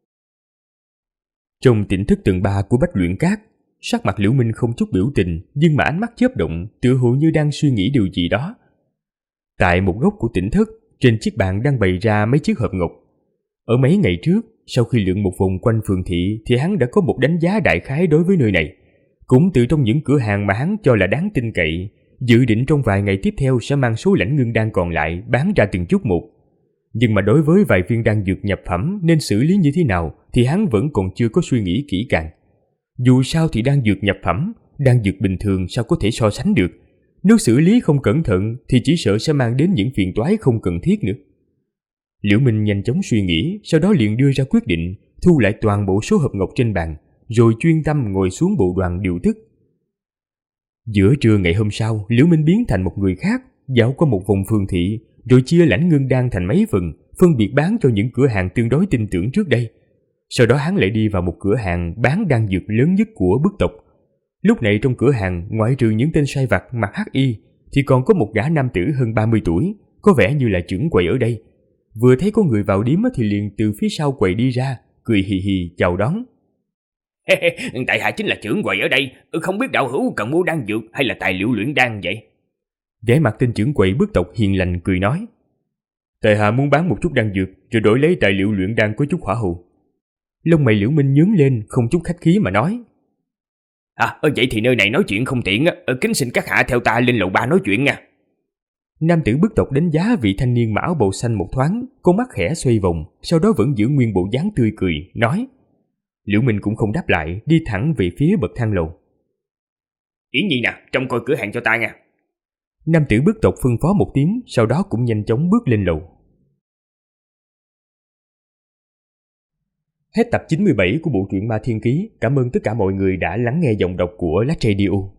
Trong tỉnh thức tầng 3 của Bách Luyện Cát, sắc mặt Liễu Minh không chút biểu tình, nhưng mà ánh mắt chớp động, tựa hồ như đang suy nghĩ điều gì đó. Tại một góc của tỉnh thức, trên chiếc bàn đang bày ra mấy chiếc hộp ngọc. Ở mấy ngày trước, sau khi lượn một vòng quanh phường thị thì hắn đã có một đánh giá đại khái đối với nơi này. Cũng từ trong những cửa hàng mà hắn cho là đáng tin cậy, dự định trong vài ngày tiếp theo sẽ mang số lãnh ngưng đan còn lại bán ra từng chút một. Nhưng mà đối với vài viên đan dược nhập phẩm nên xử lý như thế nào thì hắn vẫn còn chưa có suy nghĩ kỹ càng. Dù sao thì đan dược nhập phẩm, đan dược bình thường sao có thể so sánh được. Nếu xử lý không cẩn thận thì chỉ sợ sẽ mang đến những phiền toái không cần thiết nữa. Liễu Minh nhanh chóng suy nghĩ, sau đó liền đưa ra quyết định, thu lại toàn bộ số hộp ngọc trên bàn, rồi chuyên tâm ngồi xuống bộ đoàn điều tức. Giữa trưa ngày hôm sau, Liễu Minh biến thành một người khác, dạo qua một vòng phường thị, rồi chia lãnh ngưng đan thành mấy phần, phân biệt bán cho những cửa hàng tương đối tin tưởng trước đây. Sau đó hắn lại đi vào một cửa hàng bán đan dược lớn nhất của bức tộc. Lúc này trong cửa hàng, ngoại trừ những tên sai vặt mặc hắc y, thì còn có một gã nam tử hơn 30 tuổi, có vẻ như là trưởng quầy ở đây. Vừa thấy có người vào điếm thì liền từ phía sau quầy đi ra, cười hì hì chào đón. Tại hạ chính là trưởng quầy ở đây, không biết đạo hữu cần mua đan dược hay là tài liệu luyện đan vậy? Vẻ mặt tên trưởng quầy bức tộc hiền lành cười nói: Tại hạ muốn bán một chút đan dược, rồi đổi lấy tài liệu luyện đan có chút hỏa hậu. Lông mày Liễu Minh nhướng lên, không chút khách khí mà nói: Vậy thì nơi này nói chuyện không tiện, kính xin các hạ theo ta lên lầu 3 nói chuyện nha. Nam tử bức tộc đánh giá vị thanh niên mặc áo bào xanh một thoáng, con mắt khẽ xoay vòng, sau đó vẫn giữ nguyên bộ dáng tươi cười, nói. Liễu Minh cũng không đáp lại, đi thẳng về phía bậc thang lầu. Yến Nhi nè, trông coi cửa hàng cho ta nha. Nam tử bức tộc phân phó một tiếng, sau đó cũng nhanh chóng bước lên lầu. Hết tập 97 của bộ truyện Ma Thiên Ký. Cảm ơn tất cả mọi người đã lắng nghe giọng đọc của Lát Radio.